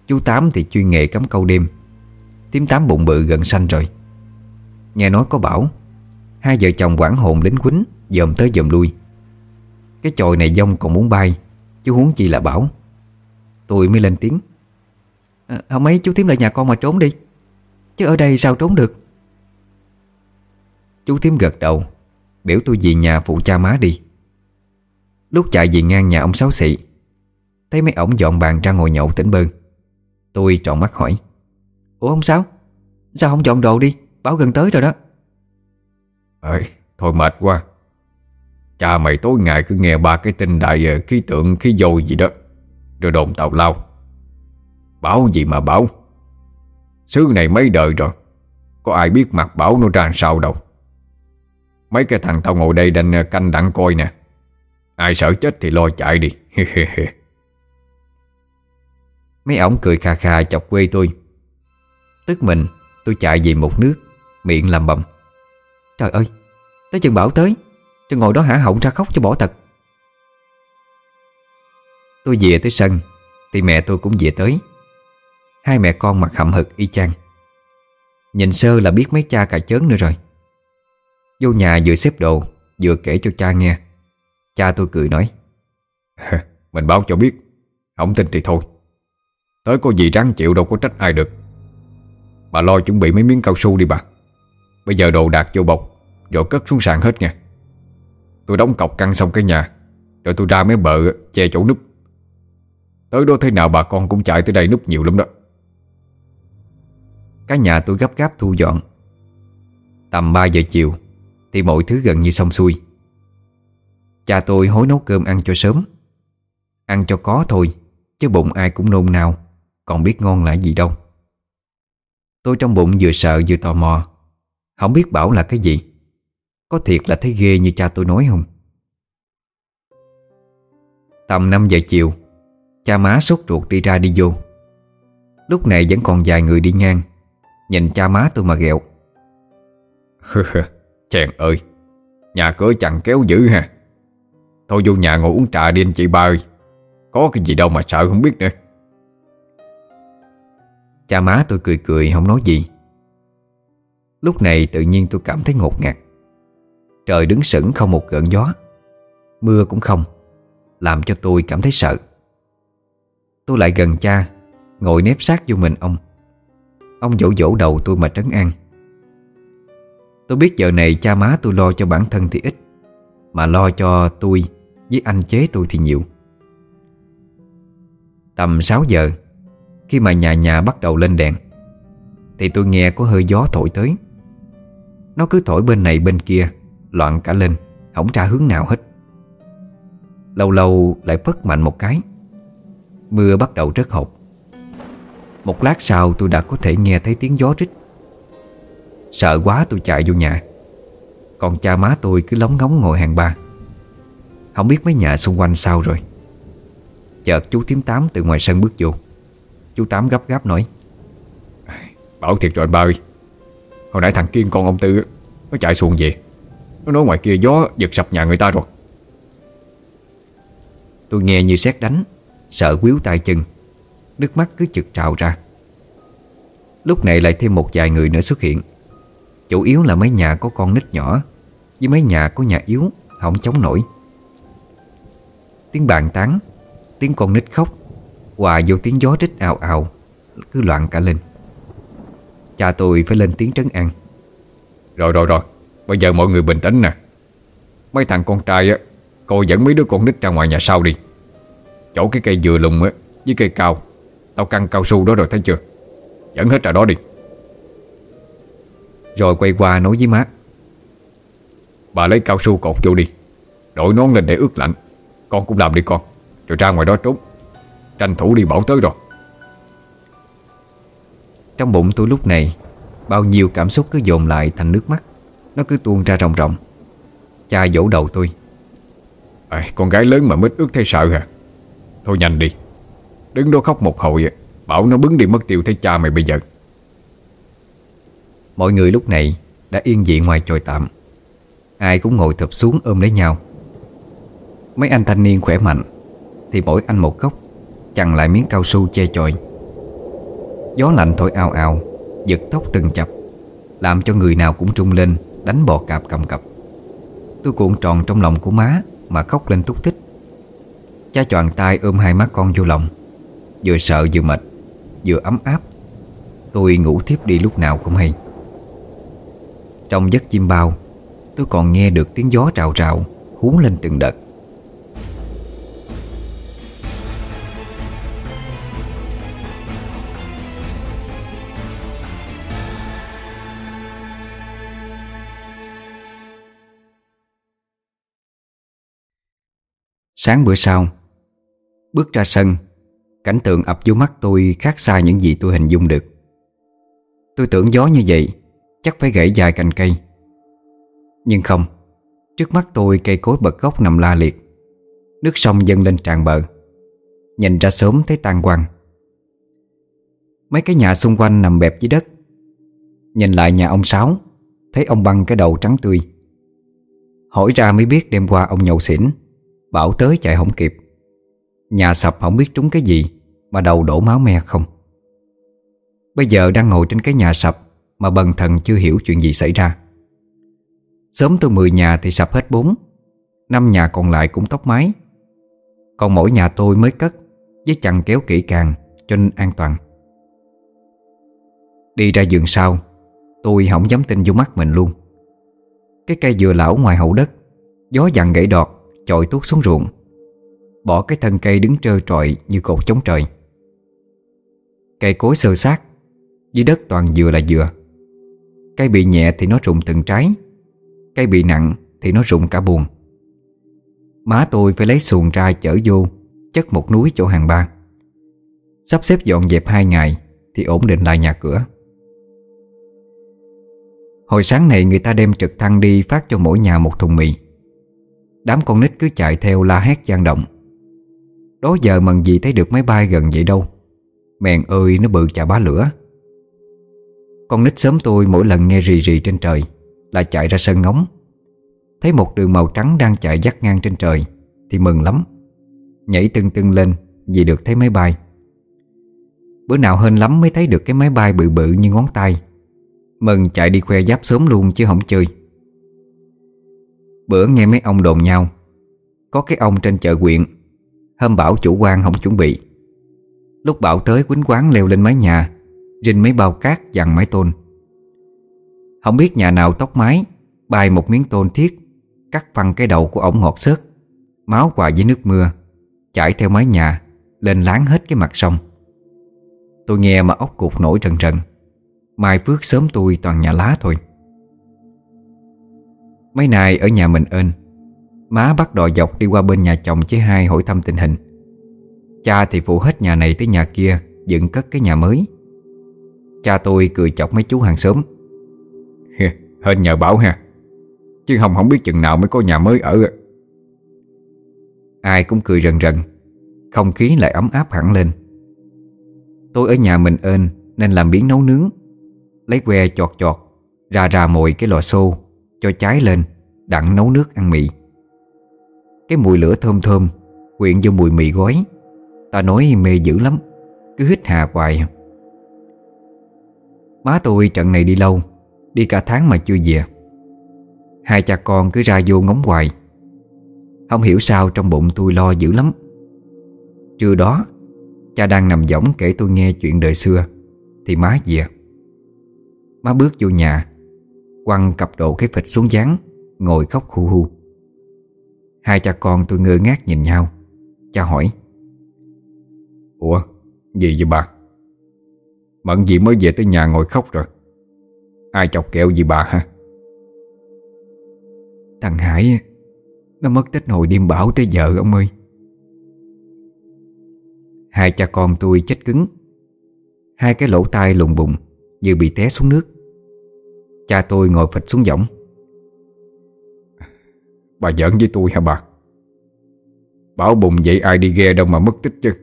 Chú Tám thì chuyên nghề cắm câu đêm. Thím Tám bụng bự gần sanh rồi. Nghe nói có bảo hai vợ chồng quản hồn lính quýnh dòm tới dòm lui. Cái chòi này dông còn muốn bay, chứ huống chi là Bảo. Tôi mới lên tiếng: à, Không mấy chú Thím lại nhà con mà trốn đi, chứ ở đây sao trốn được. Chú Thím gật đầu, biểu tôi về nhà phụ cha má đi. Lúc chạy về ngang nhà ông Sáu Xị, thấy mấy ổng dọn bàn ra ngồi nhậu tỉnh bơ. Tôi tròn mắt hỏi: Ủa ông Sáu, sao không dọn đồ đi, Bảo gần tới rồi đó. Ơi, thôi mệt quá. Cha mày tối ngày cứ nghe ba cái tin đại khí tượng khí dồi gì đó, rồi đồn tào lao. Bảo gì mà bảo, xứ này mấy đời rồi, có ai biết mặt Bảo nó ra sao đâu. Mấy cái thằng tao ngồi đây đành canh đặng coi nè. Ai sợ chết thì lo chạy đi. Mấy ổng cười kha kha chọc quê tôi. Tức mình tôi chạy về một nước, miệng làm bầm: Trời ơi, tới chừng Bảo tới, tôi ngồi đó hả họng ra khóc cho bỏ tật. Tôi về tới sân thì mẹ tôi cũng về tới. Hai mẹ con mặt hậm hực y chang. Nhìn sơ là biết mấy cha cà chớn nữa rồi. Vô nhà vừa xếp đồ vừa kể cho cha nghe. Cha tôi cười nói: Mình báo cho biết, không tin thì thôi. Tới có gì ráng chịu, đâu có trách ai được. Bà lo chuẩn bị mấy miếng cao su đi bà. Bây giờ đồ đạc vô bọc rồi cất xuống sàn hết nha. Tôi đóng cọc căng xong cái nhà, rồi tôi ra mấy bờ che chỗ núp. Tới đó thế nào bà con cũng chạy tới đây núp nhiều lắm đó. Cả nhà tôi gấp gáp thu dọn. Tầm ba giờ chiều thì mọi thứ gần như xong xuôi. Cha tôi hối nấu cơm ăn cho sớm. Ăn cho có thôi, chứ bụng ai cũng nôn nao, còn biết ngon là gì đâu. Tôi trong bụng vừa sợ vừa tò mò, không biết Bảo là cái gì. Có thiệt là thấy ghê như cha tôi nói không? Tầm năm giờ chiều, cha má sốt ruột đi ra đi vô. Lúc này vẫn còn vài người đi ngang, nhìn cha má tôi mà ghẹo: Chèn ơi, nhà cửa chằng kéo dữ ha. Thôi vô nhà ngồi uống trà đi anh chị ba ơi. Có cái gì đâu mà sợ không biết nữa. Cha má tôi cười cười không nói gì. Lúc này tự nhiên tôi cảm thấy ngột ngạt. Trời đứng sững không một gợn gió, mưa cũng không, làm cho tôi cảm thấy sợ. Tôi lại gần cha, ngồi nép sát vô mình ông. Ông vỗ vỗ đầu tôi mà trấn an. Tôi biết giờ này cha má tôi lo cho bản thân thì ít, mà lo cho tôi với anh chế tôi thì nhiều. Tầm sáu giờ, khi mà nhà nhà bắt đầu lên đèn, thì tôi nghe có hơi gió thổi tới. Nó cứ thổi bên này bên kia, loạn cả lên, không ra hướng nào hết. Lâu lâu lại phất mạnh một cái. Mưa bắt đầu rớt hột. Một lát sau tôi đã có thể nghe thấy tiếng gió rít. Sợ quá tôi chạy vô nhà. Còn cha má tôi cứ lóng ngóng ngồi hàng ba. Không biết mấy nhà xung quanh sao rồi. Chợt chú Thím Tám từ ngoài sân bước vô. Chú Tám gấp gáp nói: Bảo thiệt rồi anh ba ơi. Hồi nãy thằng Kiên con ông Tư nó chạy xuồng về. Nó nói ngoài kia gió giật sập nhà người ta rồi. Tôi nghe như sét đánh, sợ quýu tay chân, nước mắt cứ chực trào ra. Lúc này lại thêm một vài người nữa xuất hiện. Chủ yếu là mấy nhà có con nít nhỏ, với mấy nhà có nhà yếu không chống nổi. Tiếng bàn tán, tiếng con nít khóc hòa vô tiếng gió rít ào ào, cứ loạn cả lên. Cha tôi phải lên tiếng trấn an: Rồi rồi rồi, bây giờ mọi người bình tĩnh nè. Mấy thằng con trai á, coi dẫn mấy đứa con nít ra ngoài nhà sau đi. Chỗ cái cây dừa lùm á với cây cao, tao căng cao su đó rồi thấy chưa. Dẫn hết ra đó đi. Rồi quay qua nói với má: Bà lấy cao su cột vô đi, đội nón lên để ướt lạnh. Con cũng làm đi con, rồi ra ngoài đó trốn. Tranh thủ đi Bảo tới rồi. Trong bụng tôi lúc này, bao nhiêu cảm xúc cứ dồn lại thành nước mắt. Nó cứ tuôn ra ròng ròng. Cha vỗ đầu tôi: à, Con gái lớn mà mít ướt thấy sợ hả? Thôi nhanh đi. Đứng đó khóc một hồi, Bảo nó bứng đi mất tiêu thấy cha mày bây giờ. Mọi người lúc này đã yên vị ngoài chòi tạm. Ai cũng ngồi thụp xuống ôm lấy nhau. Mấy anh thanh niên khỏe mạnh thì mỗi anh một góc, chằng lại miếng cao su che chòi. Gió lạnh thổi ào ào, giật tóc từng chập, làm cho người nào cũng trung lên, đánh bò cạp cầm cập. Tôi cuộn tròn trong lòng của má mà khóc lên túc tích. Cha choàng tay ôm hai má con vô lòng, vừa sợ vừa mệt, vừa ấm áp. Tôi ngủ thiếp đi lúc nào không hay. Trong giấc chim bao, tôi còn nghe được tiếng gió rào rào hú lên từng đợt. Sáng bữa sau, bước ra sân, cảnh tượng ập vô mắt tôi khác xa những gì tôi hình dung được. Tôi tưởng gió như vậy chắc phải gãy dài cành cây. Nhưng không, trước mắt tôi cây cối bật gốc nằm la liệt. Nước sông dâng lên tràn bờ. Nhìn ra sớm thấy tan quang. Mấy cái nhà xung quanh nằm bẹp dưới đất. Nhìn lại nhà ông Sáu, thấy ông băng cái đầu trắng tươi. Hỏi ra mới biết đêm qua ông nhậu xỉn, bảo tới chạy không kịp. Nhà sập không biết trúng cái gì mà đầu đổ máu me không. Bây giờ đang ngồi trên cái nhà sập mà bần thần chưa hiểu chuyện gì xảy ra. Sớm tôi mười nhà thì sập hết bốn, năm nhà còn lại cũng tốc mái. Còn mỗi nhà tôi mới cất với chằng kéo kỹ càng cho nên an toàn. Đi ra giường sau, tôi không dám tin vô mắt mình luôn. Cái cây dừa lão ngoài hậu đất, gió dằn gãy đọt chọi tuốt xuống ruộng, bỏ cái thân cây đứng trơ trọi như cột chống trời. Cây cối xơ xác, dưới đất toàn dừa là dừa. Cây bị nhẹ thì nó rụng từng trái, cây bị nặng thì nó rụng cả buồng. Má tôi phải lấy xuồng ra chở vô, chất một núi chỗ hàng ba. Sắp xếp dọn dẹp hai ngày thì ổn định lại nhà cửa. Hồi sáng này người ta đem trực thăng đi phát cho mỗi nhà một thùng mì. Đám con nít cứ chạy theo la hét vang động. Đó giờ mần gì thấy được máy bay gần vậy đâu. Mèn ơi nó bự chà bá lửa. Con nít xóm tôi mỗi lần nghe rì rì trên trời là chạy ra sân ngóng. Thấy một đường màu trắng đang chạy dắt ngang trên trời thì mừng lắm, nhảy tưng tưng lên vì được thấy máy bay. Bữa nào hên lắm mới thấy được cái máy bay bự bự như ngón tay. Mừng chạy đi khoe giáp sớm luôn chứ không chơi. Bữa nghe mấy ông đồn nhau, có cái ông trên chợ huyện hôm bảo chủ quan không chuẩn bị. Lúc bảo tới quýnh quán leo lên mái nhà, rinh mấy bao cát dằn mái tôn. Không biết nhà nào tóc mái bay một miếng tôn thiết, cắt phăng cái đầu của ổng ngọt xớt, máu hòa với nước mưa chảy theo mái nhà lên láng hết cái mặt sông. Tôi nghe mà ốc cục nổi rần rần. Mai phước sớm tôi toàn nhà lá thôi. Mấy nay ở nhà mình ên, má bắt đò dọc đi qua bên nhà chồng chế hai hỏi thăm tình hình. Cha thì phụ hết nhà này tới nhà kia dựng cất cái nhà mới. Cha tôi cười chọc mấy chú hàng xóm. Hên nhờ bảo ha, chứ không không biết chừng nào mới có nhà mới ở. Ai cũng cười rần rần, không khí lại ấm áp hẳn lên. Tôi ở nhà mình ên nên làm biếng nấu nướng, lấy que chọt chọt ra ra mồi cái lò xô cho cháy lên đặng nấu nước ăn mì. Cái mùi lửa thơm thơm quyện vô mùi mì gói, ta nói mê dữ lắm, cứ hít hà hoài. Má tôi trận này đi lâu, đi cả tháng mà chưa về. Hai cha con cứ ra vô ngóng hoài. Không hiểu sao trong bụng tôi lo dữ lắm. Trưa đó, cha đang nằm võng kể tôi nghe chuyện đời xưa thì má về. Má bước vô nhà, quăng cặp đồ cái phịch xuống gián, ngồi khóc hu hu. Hai cha con tôi ngơ ngác nhìn nhau. Cha hỏi: Ủa, gì vậy bà? Mận gì mới về tới nhà ngồi khóc rồi? Ai chọc kẹo gì bà hả? Thằng Hải nó mất tích hồi đêm bão tới giờ ông ơi. Hai cha con tôi chết cứng, hai cái lỗ tai lùng bùng như bị té xuống nước. Cha tôi ngồi phịch xuống võng. Bà giỡn với tôi hả bà? Bảo bùng vậy ai đi ghe đâu mà mất tích chứ.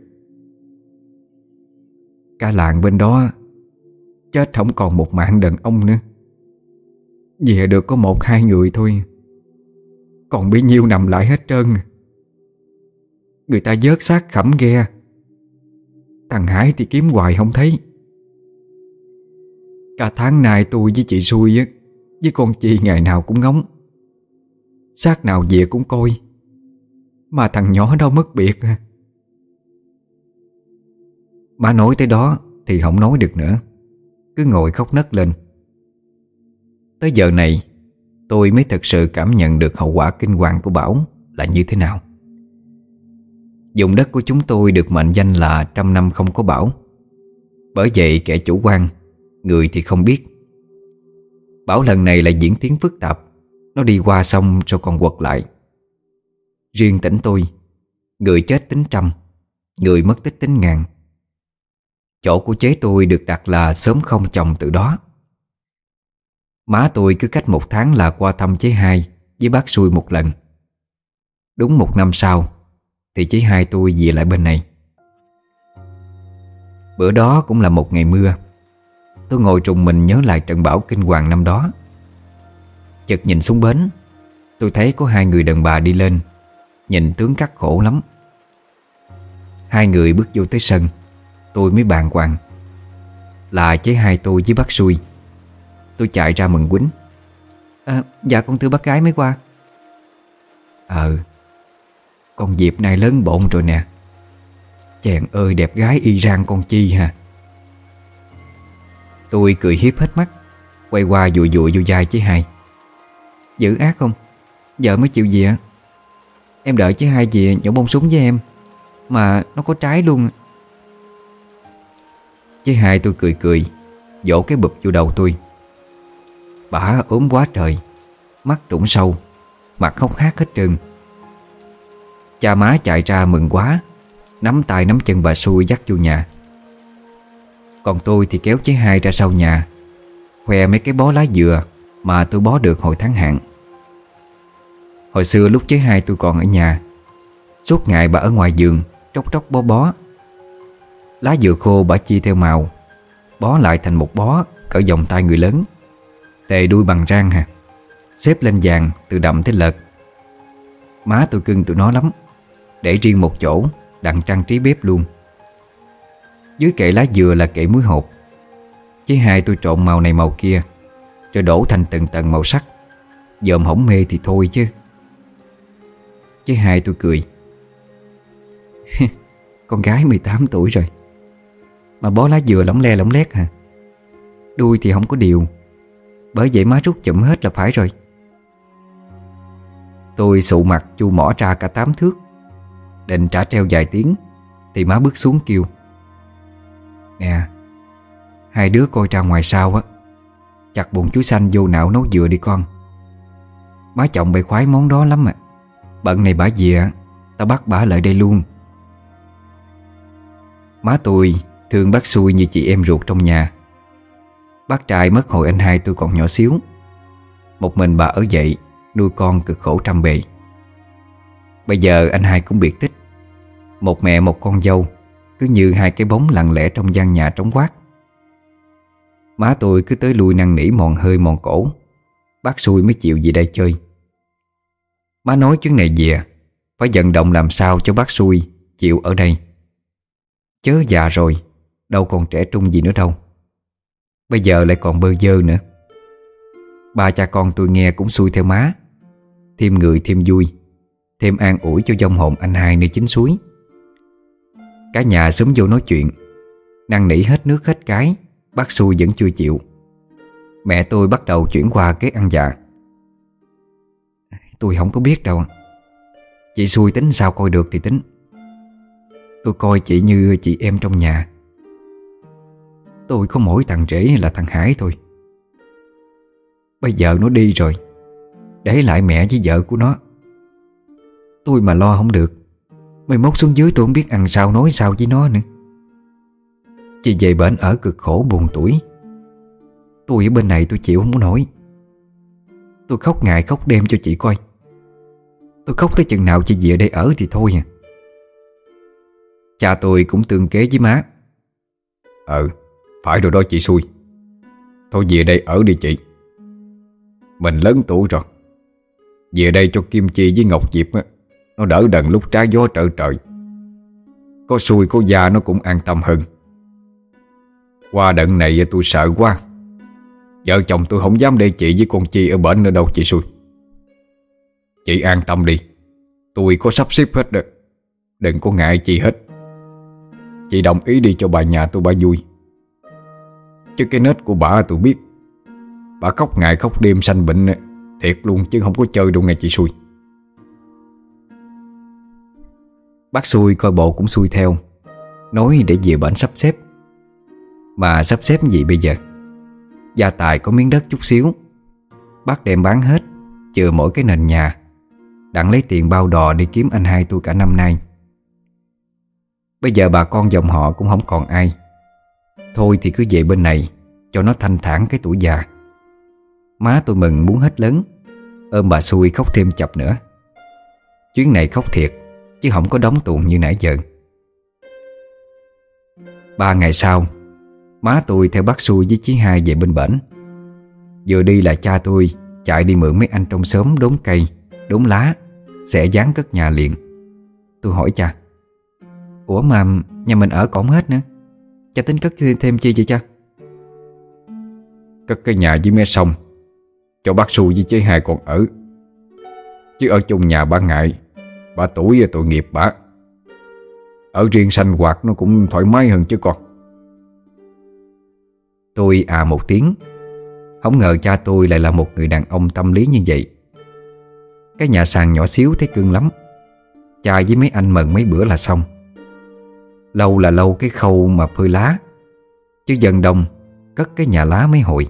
Cả làng bên đó chết không còn một mạng đàn ông nữa. Về được có một hai người thôi, còn bấy nhiêu nằm lại hết trơn. Người ta vớt xác khẩm ghe. Thằng Hải thì kiếm hoài không thấy, Cả tháng nay tôi với chị xui á, với con Chi ngày nào cũng ngóng, xác nào về cũng coi, mà thằng nhỏ đâu mất biệt à. Má nói tới đó thì không nói được nữa, cứ ngồi khóc nấc lên. Tới giờ này tôi mới thực sự cảm nhận được hậu quả kinh hoàng của bão là như thế nào. Vùng đất của chúng tôi được mệnh danh là trăm năm không có bão. Bởi vậy kẻ chủ quan, người thì không biết. Bão lần này lại diễn tiến phức tạp. Nó đi qua sông rồi còn quật lại. Riêng tỉnh tôi, người chết tính trăm, người mất tích tính ngàn. Chỗ của chế tôi được đặt là xóm không chồng từ đó. Má tôi cứ cách một tháng là qua thăm chế hai với bác xui một lần. Đúng một năm sau thì chế hai tôi về lại bên này. Bữa đó cũng là một ngày mưa. Tôi ngồi trùng mình nhớ lại trận bão kinh hoàng năm đó. Chợt nhìn xuống bến, tôi thấy có hai người đàn bà đi lên, nhìn tướng cắt khổ lắm. Hai người bước vô tới sân, tôi mới bàng hoàng. Là chế hai tôi với bác xui. Tôi chạy ra mừng quýnh. À, dạ con thưa bác gái mới qua. Ờ, con Diệp này lớn bộn rồi nè. Chàng ơi đẹp gái y rang con Chi ha. Tôi cười hiếp hết mắt, quay qua dụi dụi vô vai chế hai. Dữ ác không? Vợ mới chịu gì ạ? Em đợi chế hai về nhổ bông súng với em, mà nó có trái luôn. Chế hai tôi cười cười, vỗ cái bụp vô đầu tôi. Bả ốm quá trời, mắt trũng sâu, mặt không khác hết trơn. Cha má chạy ra mừng quá, nắm tay nắm chân bà xui dắt vô nhà. Còn tôi thì kéo chế hai ra sau nhà, khoe mấy cái bó lá dừa mà tôi bó được hồi tháng hạn. Hồi xưa lúc chế hai tôi còn ở nhà, suốt ngày bà ở ngoài vườn tróc tróc bó bó. Lá dừa khô bà chia theo màu, bó lại thành một bó cỡ vòng tay người lớn, tề đuôi bằng rang hà, xếp lên vàng từ đậm tới lợt. Má tôi cưng tụi nó lắm, để riêng một chỗ đặng trang trí bếp luôn. Dưới kệ lá dừa là kệ muối hột. Chế hai tôi trộn màu này màu kia, rồi đổ thành từng tầng màu sắc. Dòm hổng mê thì thôi chứ. Chế hai tôi cười. Con gái mười tám tuổi rồi mà bó lá dừa lỏng le lỏng lét hả? Đuôi thì không có điều, bởi vậy má rút chụm hết là phải rồi. Tôi sụ mặt chu mỏ ra cả tám thước, định trả treo vài tiếng thì má bước xuống kêu. Nè, hai đứa coi ra ngoài sau á, chặt bùn chuối xanh vô não nấu dừa đi con. Má chồng bày khoái món đó lắm à. Bận này bả về, tao bắt bả lại đây luôn. Má tôi thương bác xui như chị em ruột trong nhà. Bác trai mất hồi anh hai tôi còn nhỏ xíu. Một mình bà ở dậy nuôi con cực khổ trăm bề. Bây giờ anh hai cũng biệt tích. Một mẹ một con dâu, cứ như hai cái bóng lặng lẽ trong gian nhà trống quát. Má tôi cứ tới lui năn nỉ mòn hơi mòn cổ, bác xui mới chịu về đây chơi. Má nói chuyến này về phải vận động làm sao cho bác xui chịu ở đây. Chớ già rồi, đâu còn trẻ trung gì nữa đâu. Bây giờ lại còn bơ vơ nữa. Ba cha con tôi nghe cũng xuôi theo má. Thêm người thêm vui, thêm an ủi cho vong hồn anh hai nơi chính suối. Cả nhà xúm vô nói chuyện, năn nỉ hết nước hết cái, bác xui vẫn chưa chịu. Mẹ tôi bắt đầu chuyển qua cái ăn dạ. Tôi không có biết đâu. Chị xui tính sao coi được thì tính. Tôi coi chị như chị em trong nhà. Tôi có mỗi thằng rể là thằng Hải thôi. Bây giờ nó đi rồi, để lại mẹ với vợ của nó. Tôi mà lo không được, mai mốt xuống dưới tôi không biết ăn sao nói sao với nó nữa. Chị về bển ở cực khổ buồn tuổi. Tôi ở bên này tôi chịu không có nổi. Tôi khóc ngày khóc đêm cho chị coi. Tôi khóc tới chừng nào chị về đây ở thì thôi à. Cha tôi cũng tương kế với má. Ừ, phải rồi đó chị xui. Thôi về đây ở đi chị. Mình lớn tuổi rồi, về đây cho Kim Chi với Ngọc Diệp á, nó đỡ đần lúc trái gió trở trời. Có xui có già nó cũng an tâm hơn. Qua đợt này tôi sợ quá, Vợ chồng tôi không dám để chị với con Chi ở bển nữa đâu chị xui. Chị an tâm đi, tôi có sắp xếp hết rồi. Đừng có ngại chị hết. Chị đồng ý đi cho bà nhà tôi bà vui. Chứ cái nết của bà tôi biết. Bà khóc ngày khóc đêm sanh bệnh thiệt luôn, chứ không có chơi đâu nghe chị xui. Bác xui coi bộ cũng xui theo, nói để về bển sắp xếp. Mà sắp xếp gì bây giờ? Gia tài có miếng đất chút xíu, bác đem bán hết, chừa mỗi cái nền nhà, đặng lấy tiền bao đò đi kiếm anh hai tôi cả năm nay. Bây giờ bà con dòng họ cũng không còn ai. Thôi thì cứ về bên này cho nó thanh thản cái tuổi già. Má tôi mừng muốn hết lớn, ôm bà xui khóc thêm chập nữa. Chuyến này khóc thiệt, chứ không có đóng tuồng như nãy giờ. Ba ngày sau, má tôi theo bác xui với chí hai về bên bển. Vừa đi là cha tôi chạy đi mượn mấy anh trong xóm đốn cây, đốn lá, sẽ dán cất nhà liền. Tôi hỏi cha: ủa mà nhà mình ở còn hết nữa, cha tính cất thêm chi vậy cha? Cất cái nhà với mé sông cho bác xui với chế hai còn ở. Chứ ở chung nhà bà ngại, bà tuổi và tội nghiệp bà. Ở riêng sanh hoạt nó cũng thoải mái hơn chứ con. Tôi à một tiếng. Không ngờ cha tôi lại là một người đàn ông tâm lý như vậy. Cái nhà sàn nhỏ xíu thấy cưng lắm. Cha với mấy anh mần mấy bữa là xong. Lâu là lâu cái khâu mà phơi lá, chứ dân đông cất cái nhà lá mấy hội.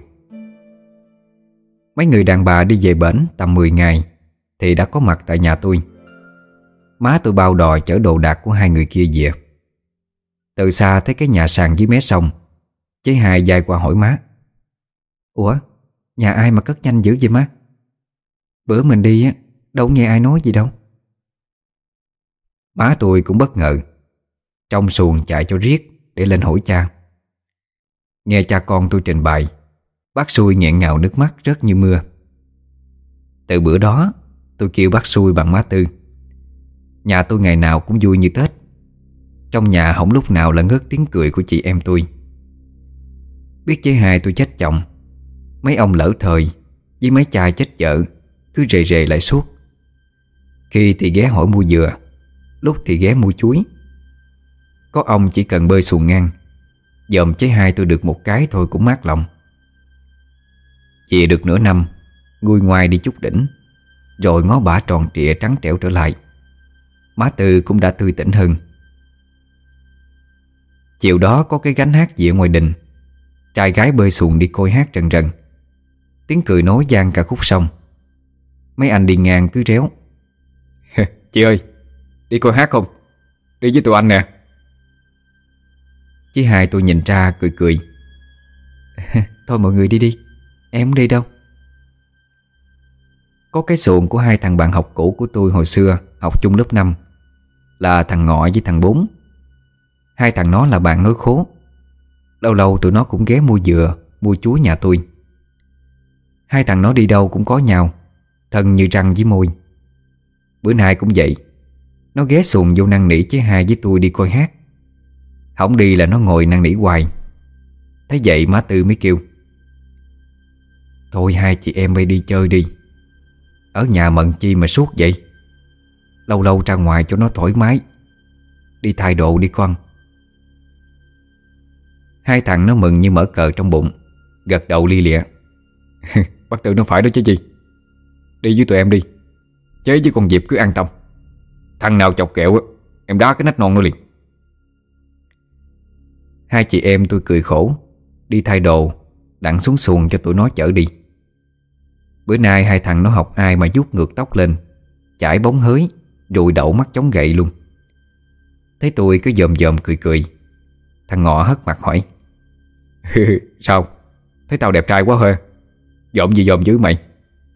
Mấy người đàn bà đi về bển tầm mười ngày thì đã có mặt tại nhà tôi. Má tôi bao đò chở đồ đạc của hai người kia về. Từ xa thấy cái nhà sàn dưới mé sông, chế hai dài qua hỏi má: ủa, nhà ai mà cất nhanh dữ vậy má? Bữa mình đi á, đâu nghe ai nói gì đâu. Má tôi cũng bất ngờ, trong xuồng chạy cho riết để lên hỏi cha. Nghe cha con tôi trình bày, bác xui nghẹn ngào nước mắt rớt như mưa. Từ bữa đó tôi kêu bác xui bằng má Tư. Nhà tôi ngày nào cũng vui như Tết. Trong nhà không lúc nào là ngớt tiếng cười của chị em tôi. Biết chế hai tôi chết chồng, mấy ông lỡ thời với mấy cha chết vợ cứ rề rề lại suốt. Khi thì ghé hỏi mua dừa, lúc thì ghé mua chuối. Có ông chỉ cần bơi xuồng ngang, dòm chế hai tôi được một cái thôi cũng mát lòng. Về được nửa năm, nguôi ngoai đi chút đỉnh, rồi ngó bả tròn trịa trắng trẻo trở lại. Má Tư cũng đã tươi tỉnh hơn. Chiều đó có cái gánh hát gì ở ngoài đình. Trai gái bơi xuồng đi coi hát rần rần. Tiếng cười nói vang cả khúc sông. Mấy anh đi ngang cứ réo: chị ơi, đi coi hát không? Đi với tụi anh nè. Chị hai tôi nhìn ra cười cười: thôi mọi người đi đi, em không đi đâu. Có cái xuồng của hai thằng bạn học cũ của tôi hồi xưa học chung lớp năm, là thằng Ngọ với thằng Bốn. Hai thằng nó là bạn nói khố. Lâu lâu tụi nó cũng ghé mua dừa, mua chuối nhà tôi. Hai thằng nó đi đâu cũng có nhau, thân như răng với môi. Bữa nay cũng vậy, nó ghé xuồng vô năn nỉ chế hai với tôi đi coi hát. Không đi là nó ngồi năn nỉ hoài. Thế vậy má Tư mới kêu: thôi hai chị em bay đi chơi đi, ở nhà mận chi mà suốt vậy. Lâu lâu ra ngoài cho nó thoải mái, đi thay đồ đi con. Hai thằng nó mừng như mở cờ trong bụng, gật đầu li lịa: bác Tư nó phải đó chứ gì. Đi với tụi em đi, chế với con Diệp cứ an tâm. Thằng nào chọc kẹo em đá cái nách non nó liền. Hai chị em tôi cười khổ, đi thay đồ, đặng xuống xuồng cho tụi nó chở đi. Bữa nay hai thằng nó học ai mà vuốt ngược tóc lên, chải bóng hới, rồi đậu mắt chống gậy luôn. Thấy tôi cứ dòm dòm cười cười. Thằng Ngọ hất mặt hỏi: sao? Thấy tao đẹp trai quá hả? Dòm gì dòm dữ mày?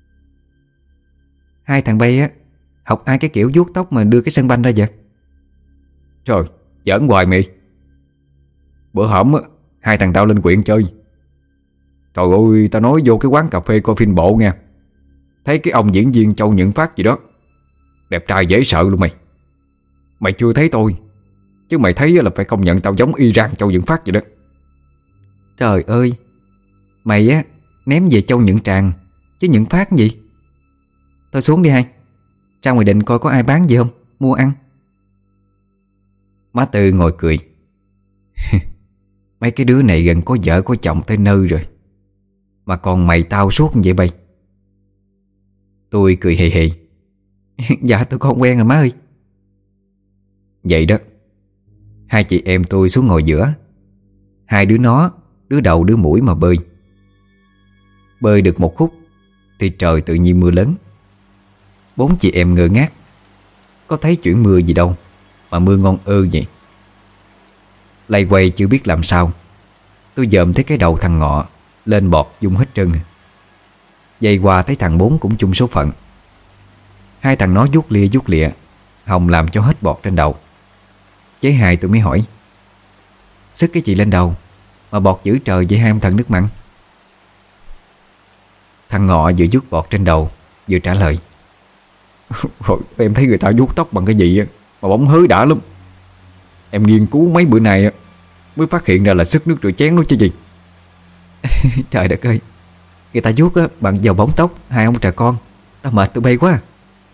Hai thằng bay á, học ai cái kiểu vuốt tóc mà đưa cái sân banh ra vậy? Trời, giỡn hoài mày. Bữa hổm á, hai thằng tao lên quyện chơi. Trời ơi, tao nói vô cái quán cà phê coi phim bộ nha. Thấy cái ông diễn viên Châu Nhuận Phát gì đó, đẹp trai dễ sợ luôn mày. Mày chưa thấy tôi, chứ mày thấy là phải công nhận tao giống y rang Châu Nhuận Phát vậy đó. Trời ơi, mày á Ném về Châu Nhuận Tràng chứ Nhuận Phát gì. Thôi xuống đi hai, ra ngoài định coi có ai bán gì không, mua ăn. Má Tư ngồi cười. Mấy cái đứa này gần có vợ có chồng tới nơi rồi, mà còn mày tao suốt như vậy bay. Tôi cười hề hề. Dạ tôi con quen rồi má ơi. Vậy đó. Hai chị em tôi xuống ngồi giữa. Hai đứa nó, đứa đầu đứa mũi mà bơi. Bơi được một khúc thì trời tự nhiên mưa lớn. Bốn chị em ngơ ngác. Có thấy chuyển mưa gì đâu mà mưa ngon ơ vậy. Lay quay chưa biết làm sao, tôi dòm thấy cái đầu thằng Ngọ lên bọt dung hết trơn. Dây qua thấy thằng Bốn cũng chung số phận. Hai thằng nó vuốt lia vuốt lịa, hòng làm cho hết bọt trên đầu. Chế hai tôi mới hỏi: sức cái chị lên đầu mà bọt dữ trời vậy hai ông thần nước mặn? Thằng Ngọ vừa vuốt bọt trên đầu vừa trả lời: Rồi em thấy người ta vuốt tóc bằng cái gì mà bóng hới đã lắm. Em nghiên cứu mấy bữa nay mới phát hiện ra là sức nước rửa chén đó chứ gì. Trời đất ơi, người ta vuốt bằng dầu bóng tóc hai ông trà con. Tao mệt tụi bay quá.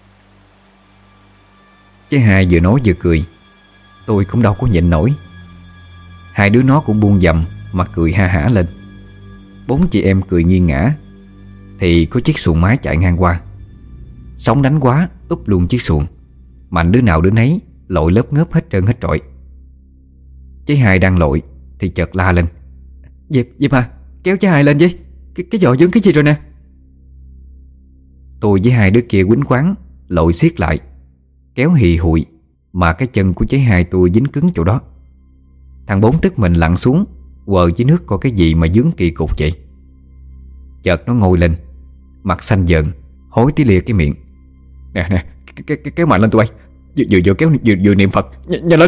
Chế hai vừa nói vừa cười. Tôi cũng đâu có nhịn nổi. Hai đứa nó cũng buông dầm mà cười ha hả lên. Bốn chị em cười nghiêng ngã. Thì có chiếc xuồng máy chạy ngang qua. Sóng đánh quá úp luôn chiếc xuồng. Mạnh đứa nào đứa nấy lội lớp ngớp hết trơn hết trọi. Chế hai đang lội thì chợt la lên: Diệp, Diệp à, kéo chế hai lên với. Cái, cái giò dướng cái gì rồi nè. Tôi với hai đứa kia quýnh quáng lội xiết lại, kéo hì hụi mà cái chân của chế hai tôi dính cứng chỗ đó. Thằng Bốn tức mình lặn xuống quờ dưới nước coi cái gì mà dướng kỳ cục vậy. Chợt nó ngồi lên, mặt xanh dợn, hối tí lìa cái miệng: Nè nè, cái, cái, kéo mạnh lên tụi bay. Vừa vừa, vừa kéo vừa, vừa niệm Phật. Nh, nhanh lên.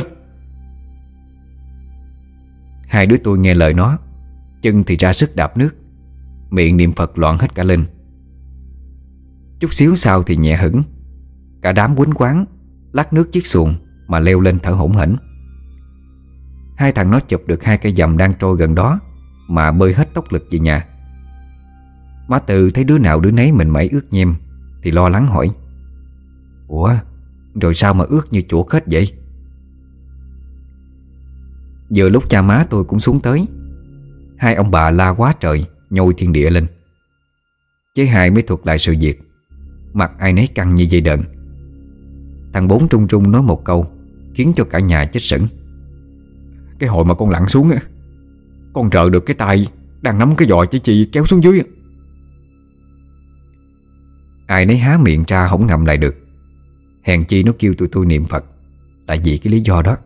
Hai đứa tôi nghe lời nó, chân thì ra sức đạp nước, miệng niệm Phật loạn hết cả lên. Chút xíu sau thì nhẹ hững. Cả đám quýnh quáng lắc nước chiếc xuồng mà leo lên thở hổn hển. Hai thằng nó chụp được hai cây dầm đang trôi gần đó mà bơi hết tốc lực về nhà. Má Tư thấy đứa nào đứa nấy mình mẩy ướt nhem thì lo lắng hỏi: Ủa, rồi sao mà ướt như chuột hết vậy? Vừa lúc cha má tôi cũng xuống tới. Hai ông bà la quá trời, nhồi thiên địa lên. Chế hai mới thuật lại sự việc. Mặt ai nấy căng như dây đờn. Thằng Bốn trung trung nói một câu khiến cho cả nhà chết sững: Cái hồi mà con lặn xuống á, con rợ được cái tay đang nắm cái giò chỉ chị kéo xuống dưới. Ai nấy há miệng ra không ngậm lại được. Hèn chi nó kêu tụi tôi niệm Phật là vì cái lý do đó.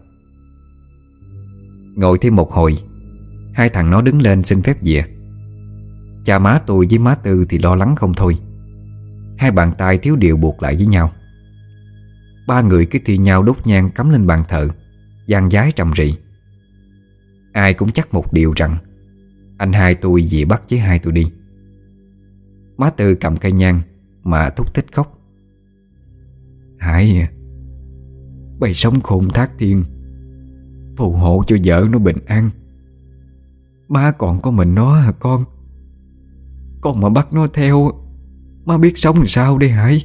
Ngồi thêm một hồi, hai thằng nó đứng lên xin phép về. Cha má tôi với má Tư thì lo lắng không thôi. Hai bàn tay thiếu điều buộc lại với nhau. Ba người cứ thi nhau đốt nhang cắm lên bàn thờ, gian giái trầm rị. Ai cũng chắc một điều rằng anh hai tôi vì bắt chế hai tôi đi. Má Tư cầm cây nhang mà thúc thích khóc: Hải à, bày sống khôn thác thiên, phù hộ cho vợ nó bình an. Má còn có mình nó hả con? Con mà bắt nó theo, má biết sống làm sao đây Hải?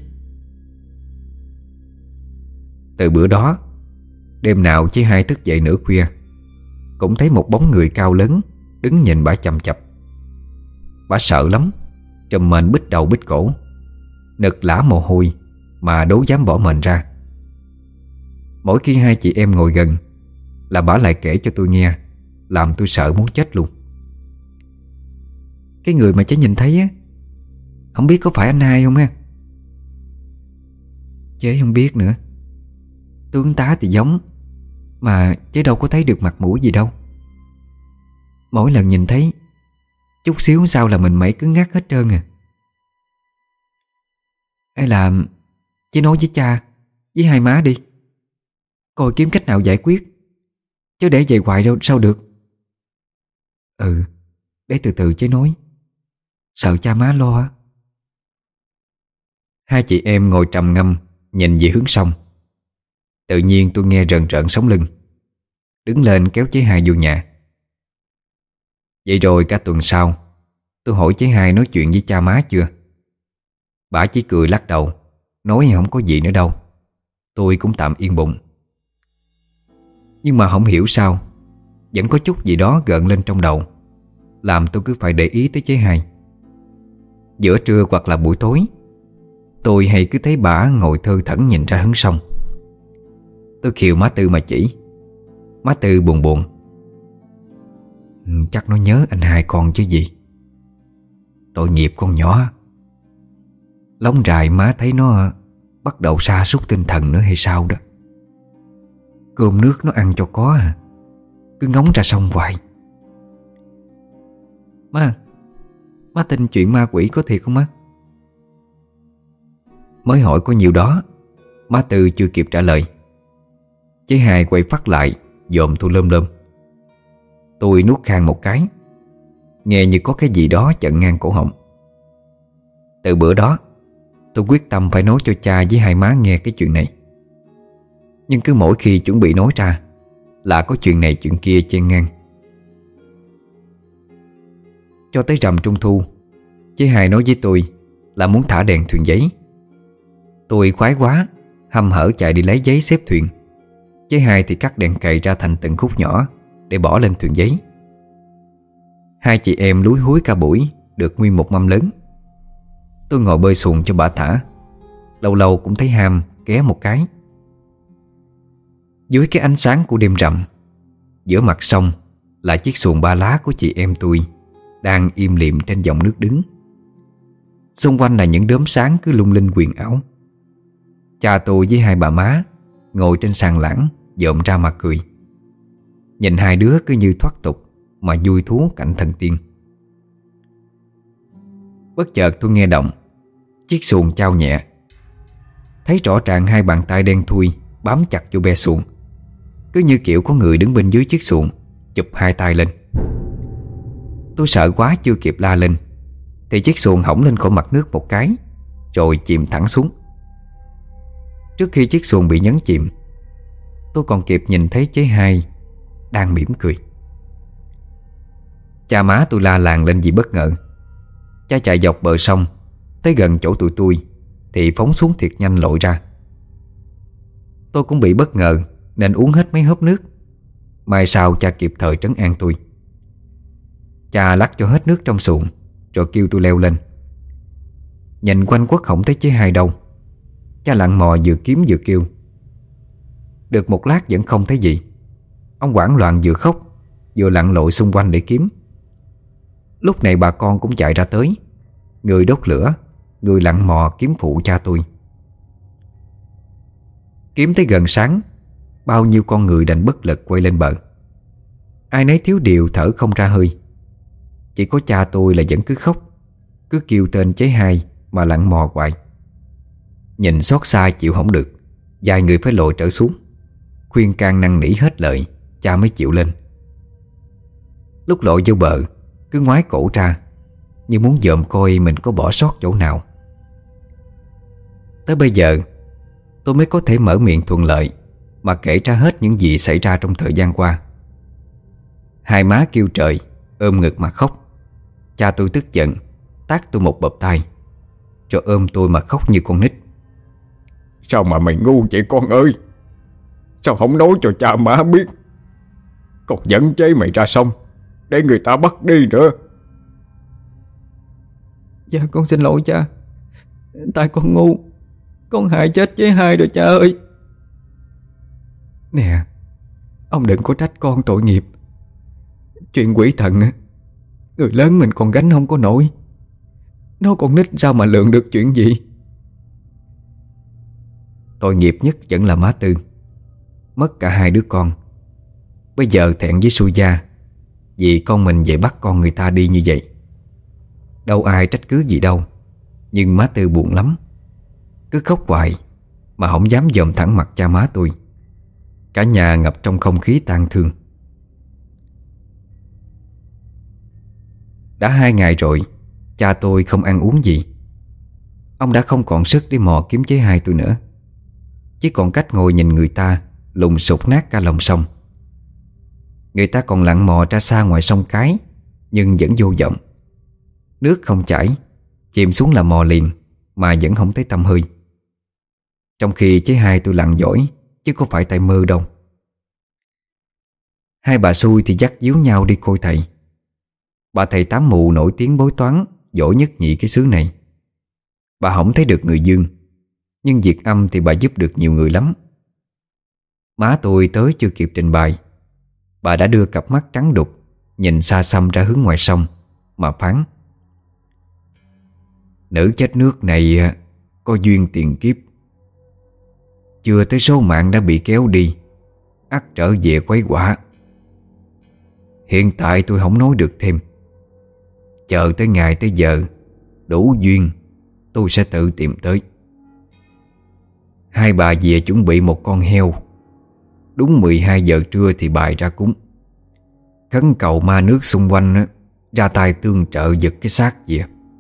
Từ bữa đó, đêm nào chế hai thức dậy nửa khuya cũng thấy một bóng người cao lớn đứng nhìn bả chằm chặp. Bả sợ lắm, trùm mền bít đầu bít cổ, nực lã mồ hôi mà đố dám bỏ mền ra. Mỗi khi hai chị em ngồi gần là bả lại kể cho tôi nghe, làm tôi sợ muốn chết luôn. Cái người mà chế nhìn thấy á, không biết có phải anh hai không ha? Chế không biết nữa. Tướng tá thì giống, mà chế đâu có thấy được mặt mũi gì đâu. Mỗi lần nhìn thấy, chút xíu sau là mình mẩy cứng ngắc hết trơn à. Hay là chế nói với cha với hai má đi, coi kiếm cách nào giải quyết, chứ để vậy hoài đâu sao được. Ừ, để từ từ chế nói, sợ cha má lo. Hai chị em ngồi trầm ngâm nhìn về hướng sông. Tự nhiên tôi nghe rần rợn sống lưng, đứng lên kéo chế hai vô nhà. Vậy rồi cả tuần sau, Tôi hỏi chế Hai nói chuyện với cha má chưa. Bả chỉ cười lắc đầu, nói không có gì nữa đâu. Tôi cũng tạm yên bụng. Nhưng mà không hiểu sao vẫn có chút gì đó gợn lên trong đầu, làm tôi cứ phải để ý tới chế Hai. Giữa trưa hoặc là buổi tối, tôi hay cứ thấy bả ngồi thơ thẩn nhìn ra hướng sông. Tôi khiều má Tư mà chỉ. Má Tư buồn buồn: "Ừ, chắc nó nhớ anh hai con chứ gì. Tội nghiệp con nhỏ. Lóng rài má thấy nó bắt đầu sa sút tinh thần nữa hay sao đó. Cơm nước nó ăn cho có à, cứ ngóng ra sông hoài." Má, má tin chuyện ma quỷ có thiệt không má? Mới hỏi có nhiều đó, má Tư chưa kịp trả lời, chế Hai quay phát lại dòm tôi lơm lơm. Tôi nuốt khan một cái, nghe như có cái gì đó chặn ngang cổ họng. Từ bữa đó tôi quyết tâm phải nói cho cha với hai má nghe cái chuyện này. Nhưng cứ mỗi khi chuẩn bị nói ra là có chuyện này chuyện kia chen ngang. Cho tới rằm Trung thu, chế Hai nói với tôi là muốn thả đèn thuyền giấy. Tôi khoái quá, hăm hở chạy đi lấy giấy xếp thuyền. Chế Hai thì cắt đèn cày ra thành từng khúc nhỏ để bỏ lên thuyền giấy. Hai chị em lúi húi cả buổi được nguyên một mâm lớn. Tôi ngồi bơi xuồng cho bà thả, lâu lâu cũng thấy ham ghé một cái. Dưới cái ánh sáng của đêm rằm, giữa mặt sông là chiếc xuồng ba lá của chị em tôi đang im lìm trên dòng nước đứng. Xung quanh là những đốm sáng cứ lung linh huyền ảo. Cha tôi với hai bà má ngồi trên sàn lãng dợm ra mà cười. Nhìn hai đứa cứ như thoát tục mà vui thú cảnh thần tiên. Bất chợt tôi nghe động, chiếc xuồng chao nhẹ. Thấy rõ ràng hai bàn tay đen thui bám chặt vô be xuồng, cứ như kiểu có người đứng bên dưới chiếc xuồng chụp hai tay lên. Tôi sợ quá chưa kịp la lên thì chiếc xuồng hỏng lên khỏi mặt nước một cái, rồi chìm thẳng xuống. Trước khi chiếc xuồng bị nhấn chìm, tôi còn kịp nhìn thấy chế Hai đang mỉm cười. Cha má tôi la làng lên vì bất ngờ. Cha chạy dọc bờ sông tới gần chỗ tụi tôi thì phóng xuống thiệt nhanh lội ra. Tôi cũng bị bất ngờ nên uống hết mấy hớp nước. Mai sau cha kịp thời trấn an tôi. Cha lắc cho hết nước trong xuồng rồi kêu tôi leo lên. Nhìn quanh quất không thấy chế Hai đâu. Cha lặn mò vừa kiếm vừa kêu. Được một lát vẫn không thấy gì. Ông hoảng loạn vừa khóc vừa lặn lội xung quanh để kiếm. Lúc này bà con cũng chạy ra tới, người đốt lửa, người lặn mò kiếm phụ cha tôi. Kiếm tới gần sáng, bao nhiêu con người đành bất lực quay lên bờ. Ai nấy thiếu điều thở không ra hơi. Chỉ có cha tôi là vẫn cứ khóc, cứ kêu tên chế Hai mà lặn mò hoài. Nhìn xót xa chịu không được, vài người phải lội trở xuống, khuyên can năn nỉ hết lời, cha mới chịu lên. Lúc lội vô bờ, cứ ngoái cổ ra như muốn dòm coi mình có bỏ sót chỗ nào. Tới bây giờ tôi mới có thể mở miệng thuận lợi mà kể ra hết những gì xảy ra trong thời gian qua. Hai má kêu trời, ôm ngực mà khóc. Cha tôi tức giận, tát tôi một bập tay, rồi ôm tôi mà khóc như con nít. Sao mà mày ngu vậy con ơi? Sao không nói cho cha má biết? Còn dẫn chế mày ra sông để người ta bắt đi nữa. Dạ con xin lỗi cha. Tại con ngu, con hại chết chế Hai rồi cha ơi. Nè, ông đừng có trách con tội nghiệp. Chuyện quỷ thần người lớn mình còn gánh không có nổi, nó còn nít sao mà lượng được chuyện gì. Tội nghiệp nhất vẫn là má Tư. Mất cả hai đứa con. Bây giờ thẹn với xui gia vì con mình về bắt con người ta đi như vậy. Đâu ai trách cứ gì đâu. Nhưng má Tư buồn lắm, cứ khóc hoài mà không dám dòm thẳng mặt cha má tôi. Cả nhà ngập trong không khí tang thương. Đã hai ngày rồi cha tôi không ăn uống gì. Ông đã không còn sức để mò kiếm chế Hai tôi nữa, chỉ còn cách ngồi nhìn người ta lùng sụp nát cả lòng sông. Người ta còn lặn mò ra xa ngoài sông Cái nhưng vẫn vô vọng. Nước không chảy, chìm xuống là mò liền mà vẫn không thấy tăm hơi. Trong khi chế hai tôi lặn giỏi chứ có phải tay mơ đâu. Hai bà xui thì dắt díu nhau đi coi thầy. Bà thầy tám mù nổi tiếng bói toán, giỏi nhất nhị cái xứ này. Bà không thấy được người dương, nhưng việc âm thì bà giúp được nhiều người lắm. Má tôi tới chưa kịp trình bày, bà đã đưa cặp mắt trắng đục nhìn xa xăm ra hướng ngoài sông mà phán: Nữ chết nước này có duyên tiền kiếp, chưa tới số mạng đã bị kéo đi, ắt trở về quấy quả. Hiện tại tôi không nói được thêm, chờ tới ngày tới giờ đủ duyên tôi sẽ tự tìm tới. Hai bà về chuẩn bị một con heo, đúng mười hai giờ trưa thì bày ra cúng, khấn cầu ma nước xung quanh ra tay tương trợ giật cái xác về.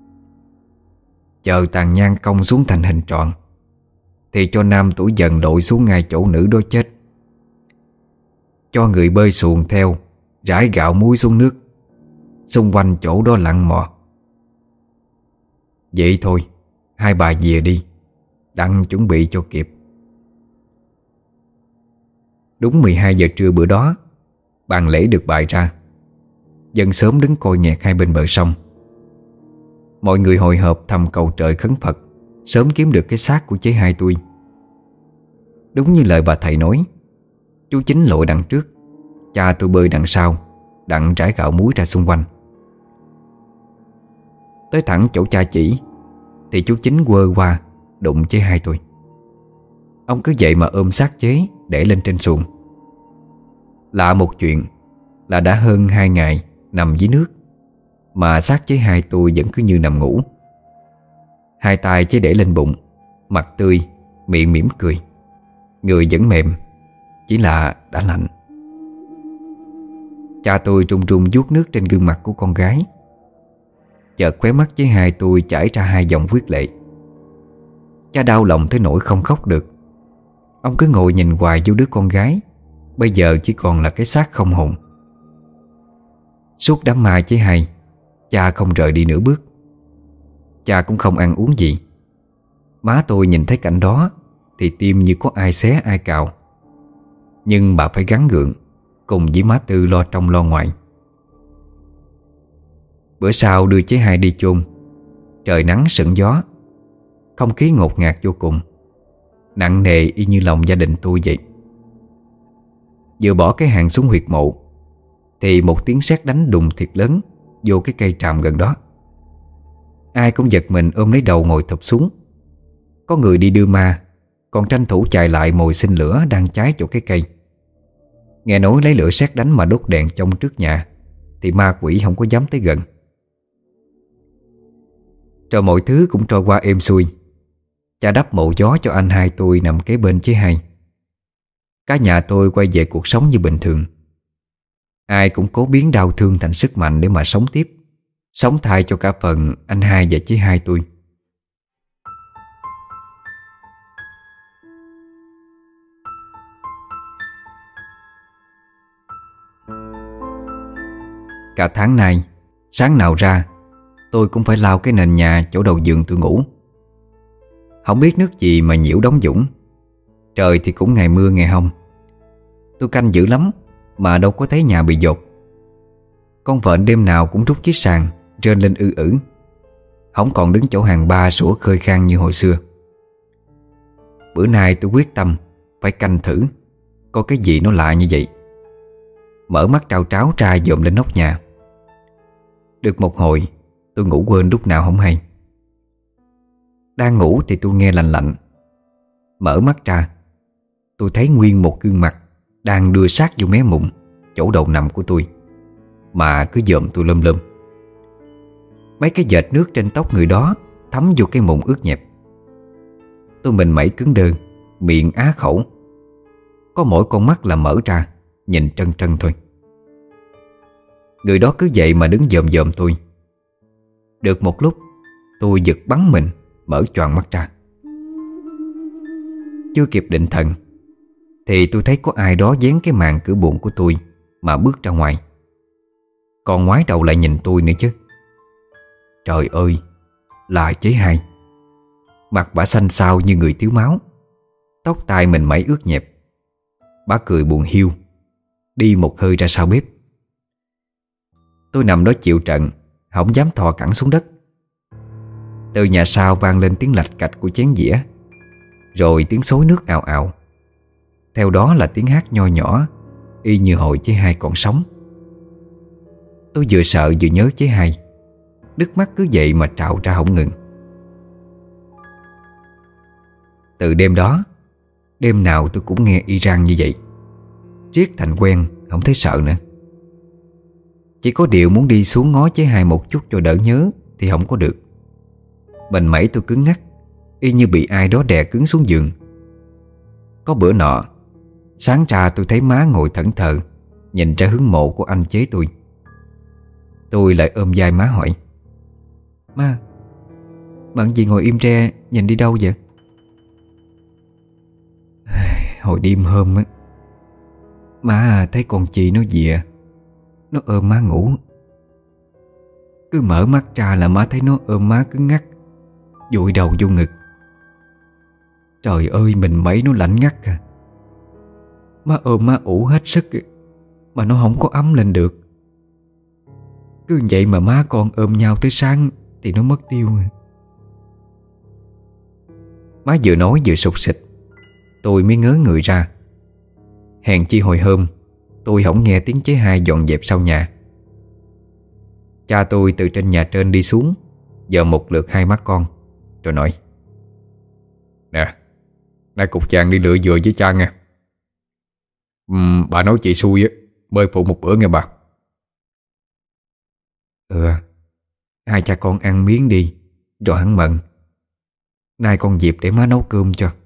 Chờ tàn nhang cong xuống thành hình tròn thì cho nam tuổi dần lội xuống ngay chỗ nữ đó chết. Cho người bơi xuồng theo, rải gạo muối xuống nước, xung quanh chỗ đó lặn mò. Vậy thôi, hai bà về đi, đặng chuẩn bị cho kịp. Đúng mười hai giờ trưa bữa đó, bàn lễ được bày ra. Dân sớm đứng coi nghẹt hai bên bờ sông. Mọi người hội họp thầm cầu trời khấn Phật sớm kiếm được cái xác của chế hai tôi. Đúng như lời bà thầy nói, chú Chính lội đằng trước, cha tôi bơi đằng sau, đặng trải gạo muối ra xung quanh. Tới thẳng chỗ cha chỉ thì chú Chính quơ qua đụng chế hai tôi. Ông cứ vậy mà ôm xác chế để lên trên xuồng. Lạ một chuyện là đã hơn hai ngày nằm dưới nước mà xác chế hai tôi vẫn cứ như nằm ngủ. Hai tay chế để lên bụng, mặt tươi, miệng mỉm cười, người vẫn mềm, chỉ là đã lạnh. Cha tôi trung trung vuốt nước trên gương mặt của con gái. Chợt khóe mắt chế hai tôi chảy ra hai dòng huyết lệ. Cha đau lòng tới nỗi không khóc được. Ông cứ ngồi nhìn hoài vô đứa con gái bây giờ chỉ còn là cái xác không hồn. Suốt đám ma chế hai, cha không rời đi nửa bước. Cha cũng không ăn uống gì. Má tôi nhìn thấy cảnh đó thì tim như có ai xé ai cào. Nhưng bà phải gắng gượng cùng với má Tư lo trong lo ngoài. Bữa sau đưa chế hai đi chôn. Trời nắng sững gió, không khí ngột ngạt vô cùng, nặng nề y như lòng gia đình tôi vậy. Vừa bỏ cái hàng xuống huyệt mộ thì một tiếng sét đánh đùng thiệt lớn vô cái cây tràm gần đó. Ai cũng giật mình ôm lấy đầu ngồi thụp xuống. Có người đi đưa ma, còn tranh thủ chạy lại mồi xin lửa đang cháy chỗ cái cây. Nghe nói lấy lửa sét đánh mà đốt đèn trong trước nhà thì ma quỷ không có dám tới gần. Rồi mọi thứ cũng trôi qua êm xuôi. Cha đắp mộ gió cho anh hai tôi nằm kế bên chế hai. Cả nhà tôi quay về cuộc sống như bình thường. Ai cũng cố biến đau thương thành sức mạnh để mà sống tiếp, sống thay cho cả phần anh hai và chế hai tôi. Cả tháng nay, sáng nào ra tôi cũng phải lau cái nền nhà chỗ đầu giường tôi ngủ. Không biết nước gì mà nhiễu đóng dũng. Trời thì cũng ngày mưa ngày hông. Tôi canh dữ lắm mà đâu có thấy nhà bị dột. Con vợn đêm nào cũng rút chiếc sàn rên lên ư ử, không còn đứng chỗ hàng ba sủa khơi khan như hồi xưa. Bữa nay tôi quyết tâm phải canh thử có cái gì nó lạ như vậy. Mở mắt trao tráo ra dòm lên nóc nhà. Được một hồi tôi ngủ quên lúc nào không hay. Đang ngủ thì tôi nghe lạnh lạnh. Mở mắt ra, tôi thấy nguyên một gương mặt đang đưa sát vô mé mụn chỗ đầu nằm của tôi, mà cứ dòm tôi lum lum. Mấy cái vệt nước trên tóc người đó thấm vô cái mụn ướt nhẹp. Tôi mình mẩy cứng đơ, miệng á khẩu. Có mỗi con mắt là mở ra, nhìn trân trân thôi. Người đó cứ vậy mà đứng dòm dòm tôi. Được một lúc tôi giật bắn mình, mở choàng mắt ra. Chưa kịp định thần thì tôi thấy có ai đó vén cái màn cửa buồng của tôi mà bước ra ngoài. Còn ngoái đầu lại nhìn tôi nữa chứ. Trời ơi, là chế Hai. Mặt bả xanh xao như người thiếu máu, tóc tai mình mẩy ướt nhẹp. Bả cười buồn hiu, đi một hơi ra sau bếp. Tôi nằm đó chịu trận, không dám thò cẳng xuống đất. Từ nhà sau vang lên tiếng lạch cạch của chén dĩa, rồi tiếng xối nước ào ào. Theo đó là tiếng hát nho nhỏ, y như hồi chế Hai còn sống. Tôi vừa sợ vừa nhớ chế Hai, nước mắt cứ vậy mà trào ra không ngừng. Từ đêm đó, đêm nào tôi cũng nghe y rang như vậy, riết thành quen, không thấy sợ nữa. Chỉ có điều muốn đi xuống ngó chế Hai một chút cho đỡ nhớ thì không có được. Mình mẩy tôi cứng ngắc, y như bị ai đó đè cứng xuống giường. Có bữa nọ, sáng ra tôi thấy má ngồi thẫn thờ nhìn ra hướng mộ của anh chế tôi. Tôi lại ôm vai má hỏi: "Má, bận gì ngồi im re nhìn đi đâu vậy?" "Hồi đêm hôm á, má thấy con chị nó dịa, nó ôm má ngủ. Cứ mở mắt ra là má thấy nó ôm má cứng ngắc, vùi đầu vô ngực. Trời ơi, mình mấy nó lạnh ngắt à. Má ôm má ủ hết sức mà nó không có ấm lên được. Cứ vậy mà má con ôm nhau tới sáng thì nó mất tiêu." Má vừa nói vừa sụt sịt. Tôi mới ngớ người ra. Hèn chi hồi hôm tôi không nghe tiếng chế Hai dọn dẹp sau nhà. Cha tôi từ trên nhà trên đi xuống, giờ một lượt hai má con, rồi nói: "Nè, nay cục vàng đi lựa dừa với cha nghe. uhm, Bà nói chị xui á, mời phụ một bữa nghe bà." "Ừ, hai cha con ăn miếng đi, rồi hắn mận. Nay con dịp để má nấu cơm cho."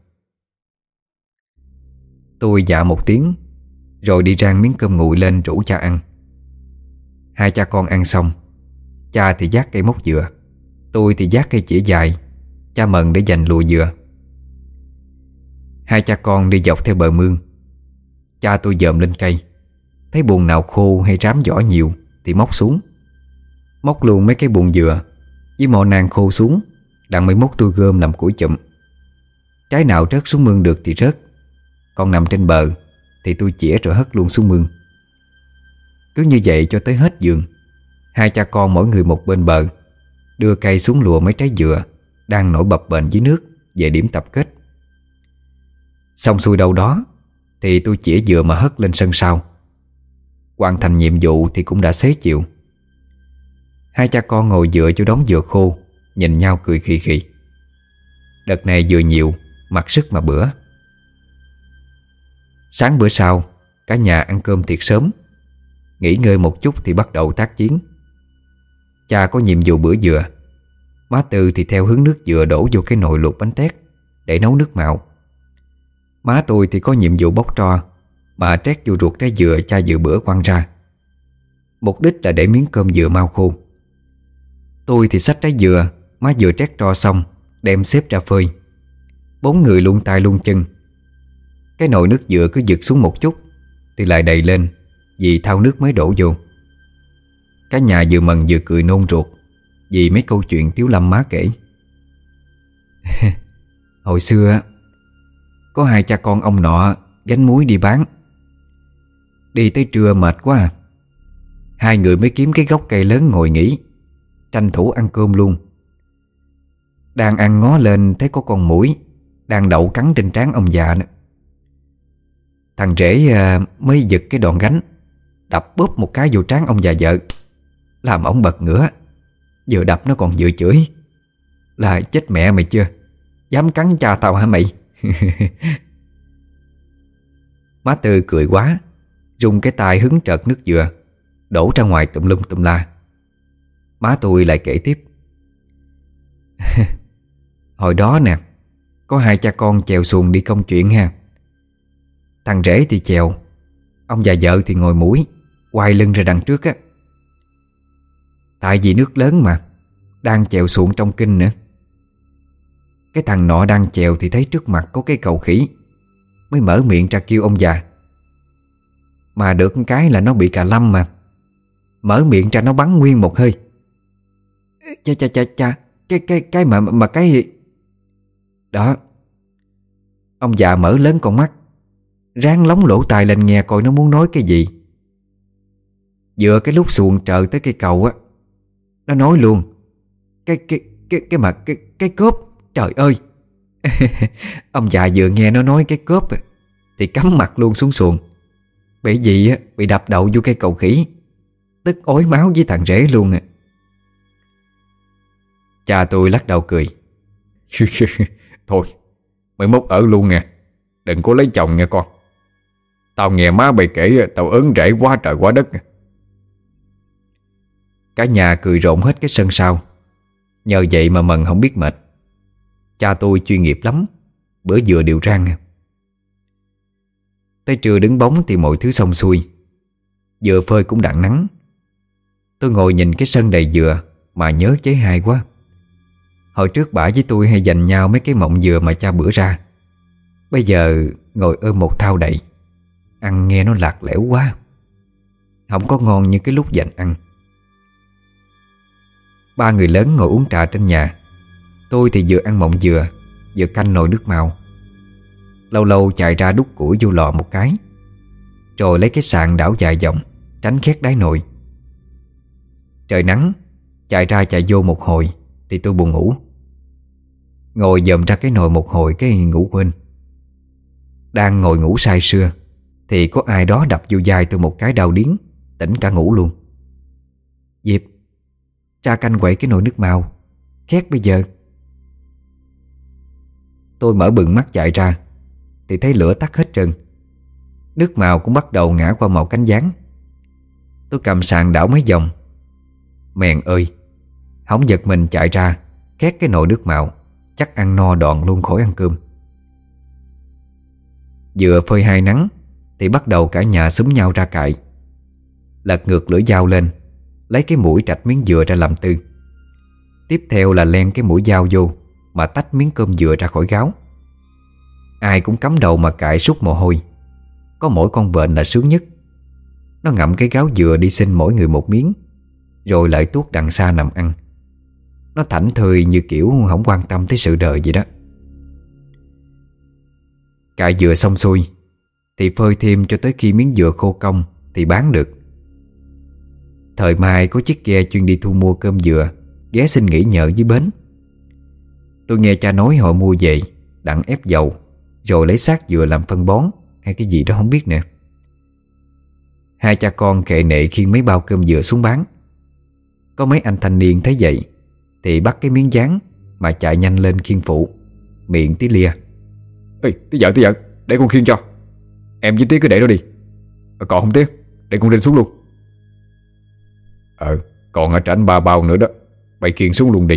Tôi dạ một tiếng, rồi đi rang miếng cơm nguội lên rủ cha ăn. Hai cha con ăn xong, cha thì vác cây móc dừa, tôi thì vác cây chĩa dài, cha mần để dành lùa dừa. Hai cha con đi dọc theo bờ mương. Cha tôi dòm lên cây, thấy buồng nào khô hay rám vỏ nhiều thì móc xuống. Móc luôn mấy cái buồng dừa với mọ nang khô xuống, đặng mới móc tôi gom làm củi chụm. Trái nào rớt xuống mương được thì rớt, còn nằm trên bờ thì tôi chĩa rồi hất luôn xuống mương. Cứ như vậy cho tới hết giường. Hai cha con mỗi người một bên bờ, đưa cây xuống lùa mấy trái dừa đang nổi bập bềnh dưới nước về điểm tập kết. Xong xuôi đâu đó thì tôi chĩa dừa mà hất lên sân sau. Hoàn thành nhiệm vụ thì cũng đã xế chiều. Hai cha con ngồi dựa cho đống dừa khô, nhìn nhau cười khì khì. Đợt này dừa nhiều, mặc sức mà bữa. Sáng bữa sau, cả nhà ăn cơm thiệt sớm. Nghỉ ngơi một chút thì bắt đầu tác chiến. Cha có nhiệm vụ bữa dừa, má Tư thì theo hướng nước dừa đổ vô cái nồi luộc bánh tét để nấu nước mạo. Má tôi thì có nhiệm vụ bóc tro, mà trét vô ruột trái dừa cha dự bữa quăng ra. Mục đích là để miếng cơm dừa mau khô. Tôi thì xách trái dừa má vừa trét tro xong, đem xếp ra phơi. Bốn người luôn tay luôn chân. Cái nồi nước dừa cứ giật xuống một chút thì lại đầy lên, vì thau nước mới đổ vô. Cả nhà vừa mần vừa cười nôn ruột vì mấy câu chuyện Tiếu Lâm má kể. Hồi xưa có hai cha con ông nọ gánh muối đi bán. Đi tới trưa mệt quá à. Hai người mới kiếm cái gốc cây lớn ngồi nghỉ, tranh thủ ăn cơm luôn. Đang ăn ngó lên thấy có con muỗi đang đậu cắn trên trán ông già nữa. Thằng rể mới giật cái đòn gánh, đập bóp một cái vô trán ông già vợ, làm ổng bật ngửa. Vừa đập nó còn vừa chửi là: "Chết mẹ mày chưa, dám cắn cha tao hả mày?" Má Tư cười quá, rung cái tay hứng trợt nước dừa đổ ra ngoài tùm lum tùm la. Má tôi lại kể tiếp. Hồi đó nè, có hai cha con chèo xuồng đi công chuyện ha. Thằng rể thì chèo, ông già vợ thì ngồi mũi, quay lưng ra đằng trước á. Tại vì nước lớn mà, đang chèo xuồng trong kinh nữa. Cái thằng nọ đang chèo thì thấy trước mặt có cái cầu khỉ, mới mở miệng ra kêu ông già. Mà được cái là nó bị cà lâm mà, mở miệng ra nó bắn nguyên một hơi. Cha cha cha cha Cái cái cái mà mà cái Đó. Ông già mở lớn con mắt, ráng lóng lỗ tai lên nghe coi nó muốn nói cái gì. Vừa cái lúc xuồng trời tới cây cầu á, nó nói luôn: Cái cái cái cái mà cái cái cốp. Trời ơi. Ông già vừa nghe nó nói cái cốp thì cắm mặt luôn xuống xuồng. Bởi vì á, bị đập đầu vô cây cầu khỉ, tức ối máu với thằng rể luôn à. Cha tôi lắc đầu cười. Thôi mày mốt ở luôn nha, đừng có lấy chồng nha con. Tao nghe má bày kể tao ớn rễ quá trời quá đất. Cả nhà cười rộn hết cái sân sau. Nhờ vậy mà Mần không biết mệt. Cha tôi chuyên nghiệp lắm, bữa dừa đều rang. Tới trưa đứng bóng thì mọi thứ xong xuôi. Dừa phơi cũng đặng nắng. Tôi ngồi nhìn cái sân đầy dừa mà nhớ chế hai quá. Hồi trước bả với tôi hay giành nhau mấy cái mọng dừa mà cha bữa ra. Bây giờ ngồi ôm một thau đầy, ăn nghe nó lạc lẽo quá, không có ngon như cái lúc dành ăn. Ba người lớn ngồi uống trà trên nhà. Tôi thì vừa ăn mọng dừa, vừa canh nồi nước màu. Lâu lâu chạy ra đút củi vô lò một cái, rồi lấy cái sạn đảo dài vòng, tránh khét đáy nồi. Trời nắng, chạy ra chạy vô một hồi thì tôi buồn ngủ. Ngồi dòm ra cái nồi một hồi cái ngủ quên. Đang ngồi ngủ say sưa thì có ai đó đập vô vai tôi một cái đau điếng, tỉnh cả ngủ luôn. Diệp, ra canh quậy cái nồi nước màu, khét bây giờ. Tôi mở bừng mắt chạy ra thì thấy lửa tắt hết trơn. Nước màu cũng bắt đầu ngã qua màu cánh gián. Tôi cầm sạn đảo mấy vòng. Mèn ơi, hổng giật mình chạy ra, khét cái nồi nước màu, chắc ăn no đòn luôn khỏi ăn cơm. Vừa phơi hai nắng thì bắt đầu cả nhà xúm nhau ra cại. Lật ngược lưỡi dao lên, lấy cái mũi trạch miếng dừa ra làm tư. Tiếp theo là len cái mũi dao vô mà tách miếng cơm dừa ra khỏi gáo. Ai cũng cắm đầu mà cại sút mồ hôi. Có mỗi con vện là sướng nhất. Nó ngậm cái gáo dừa đi xin mỗi người một miếng, rồi lại tuốt đằng xa nằm ăn. Nó thảnh thơi như kiểu không quan tâm tới sự đời vậy đó. Cại dừa xong xuôi thì phơi thêm cho tới khi miếng dừa khô cong thì bán được. Thời mai có chiếc ghe chuyên đi thu mua cơm dừa ghé xin nghỉ nhờ dưới bến. Tôi nghe cha nói họ mua về đặng ép dầu, rồi lấy xác dừa làm phân bón hay cái gì đó không biết nè. Hai cha con khệ nệ khiêng mấy bao cơm dừa xuống bán. Có mấy anh thanh niên thấy vậy thì bắt cái miếng dán mà chạy nhanh lên khiêng phụ, miệng tí lia: Ê, tí vợ tí vợ, để con khiêng cho. Em với Tía cứ để đó đi. À, còn không Tía, để con lên xuống luôn. Ờ, còn ở trảnh ba bao nữa đó, bày khiêng xuống luôn đi.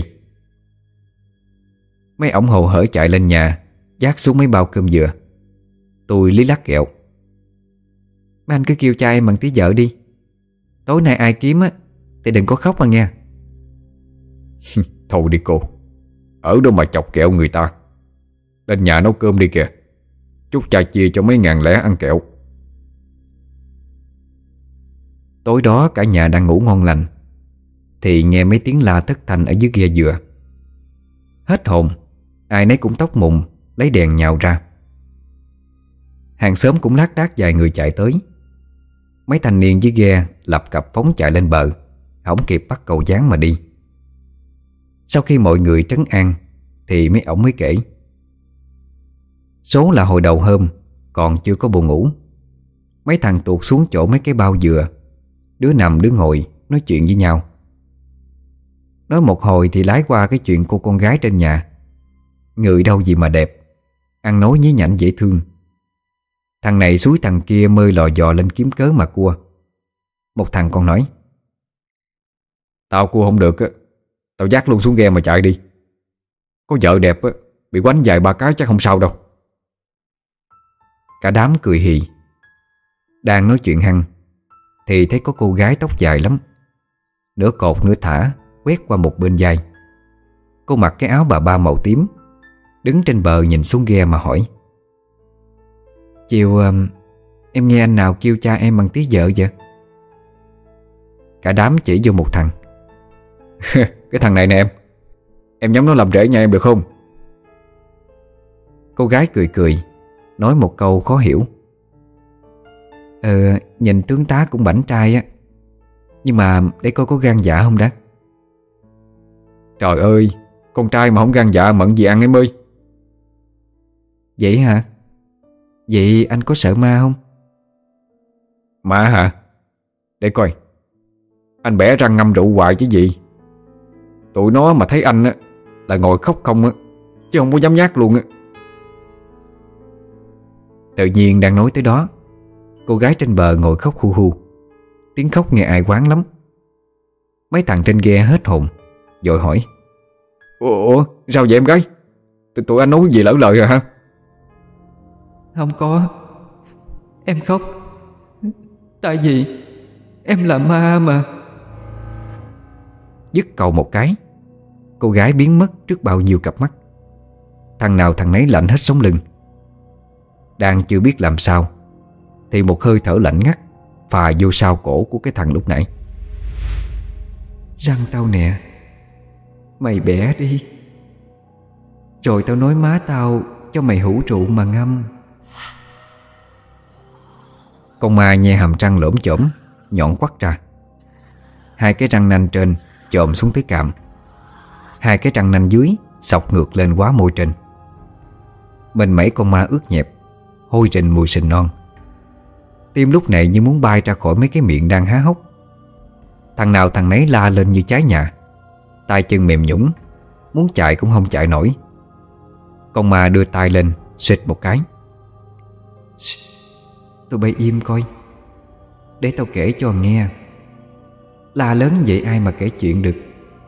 Mấy ổng hồ hởi chạy lên nhà, vác xuống mấy bao cơm dừa. Tôi lý lắc kẹo: Mấy anh cứ kêu cha em bằng tí vợ đi. Tối nay ai kiếm á thì đừng có khóc mà nghe. Thôi đi cô, ở đâu mà chọc kẹo người ta. Lên nhà nấu cơm đi kìa, chút cha chia cho mấy ngàn lẻ ăn kẹo. Tối đó cả nhà đang ngủ ngon lành thì nghe mấy tiếng la thất thanh ở dưới ghe dừa. Hết hồn, ai nấy cũng tóc mụn, lấy đèn nhào ra. Hàng xóm cũng lác đác vài người chạy tới. Mấy thanh niên dưới ghe lập cập phóng chạy lên bờ, không kịp bắt cầu dán mà đi. Sau khi mọi người trấn an thì mấy ổng mới kể. Số là hồi đầu hôm còn chưa có buồn ngủ, mấy thằng tuột xuống chỗ mấy cái bao dừa, đứa nằm đứa ngồi nói chuyện với nhau. Nói một hồi thì lái qua cái chuyện cô con gái trên nhà. Người đâu gì mà đẹp, ăn nói nhí nhảnh dễ thương. Thằng này xúi thằng kia mơi lò dò lên kiếm cớ mà cua. Một thằng còn nói: Tao cua không được á, tao dắt luôn xuống ghe mà chạy đi. Có vợ đẹp á, bị quánh vài ba cái chắc không sao đâu. Cả đám cười hì. Đang nói chuyện hăng thì thấy có cô gái tóc dài lắm, nửa cột nửa thả, quét qua một bên vai. Cô mặc cái áo bà ba màu tím, đứng trên bờ nhìn xuống ghe mà hỏi: Chiều um, em nghe anh nào kêu cha em bằng tí vợ vậy? Cả đám chỉ vô một thằng: Cái thằng này nè em, em nhắm nó làm rễ nhà em được không? Cô gái cười cười, nói một câu khó hiểu. Ờ, nhìn tướng tá cũng bảnh trai á, nhưng mà để coi có gan dạ không đã. Trời ơi, con trai mà không gan dạ mận gì ăn em ơi. Vậy hả? Vậy anh có sợ ma không? Ma hả? Để coi. Anh bẻ răng ngâm rượu hoài chứ gì. Tụi nó mà thấy anh á là ngồi khóc không á, chứ không có dám nhát luôn á. Tự nhiên đang nói tới đó, cô gái trên bờ ngồi khóc hu hu. Tiếng khóc nghe ai quán lắm. Mấy thằng trên ghe hết hồn, vội hỏi: Ủa sao vậy em gái? Tụi, tụi anh nói gì lỡ lời rồi hả? Không có. Em khóc tại vì em là ma mà. Dứt cầu một cái, cô gái biến mất trước bao nhiêu cặp mắt. Thằng nào thằng nấy lạnh hết sống lưng. Đang chưa biết làm sao thì một hơi thở lạnh ngắt phà vô sau cổ của cái thằng lúc nãy. Răng tao nè, mày bẻ đi, rồi tao nói má tao cho mày hũ rượu mà ngâm. Con ma nhe hàm răng lổm chổm, nhọn quắt ra. Hai cái răng nanh trên chồm xuống tới cằm, hai cái răng nanh dưới xộc ngược lên quá môi trên. Mình mẩy con ma ướt nhẹp, hôi rình mùi sình non. Tim lúc này như muốn bay ra khỏi mấy cái miệng đang há hốc. Thằng nào thằng nấy la lên như cháy nhà, tay chân mềm nhũn, muốn chạy cũng không chạy nổi. Con ma đưa tay lên xoẹt một cái. Tụi bay im coi, để tao kể cho nghe. La lớn vậy ai mà kể chuyện được.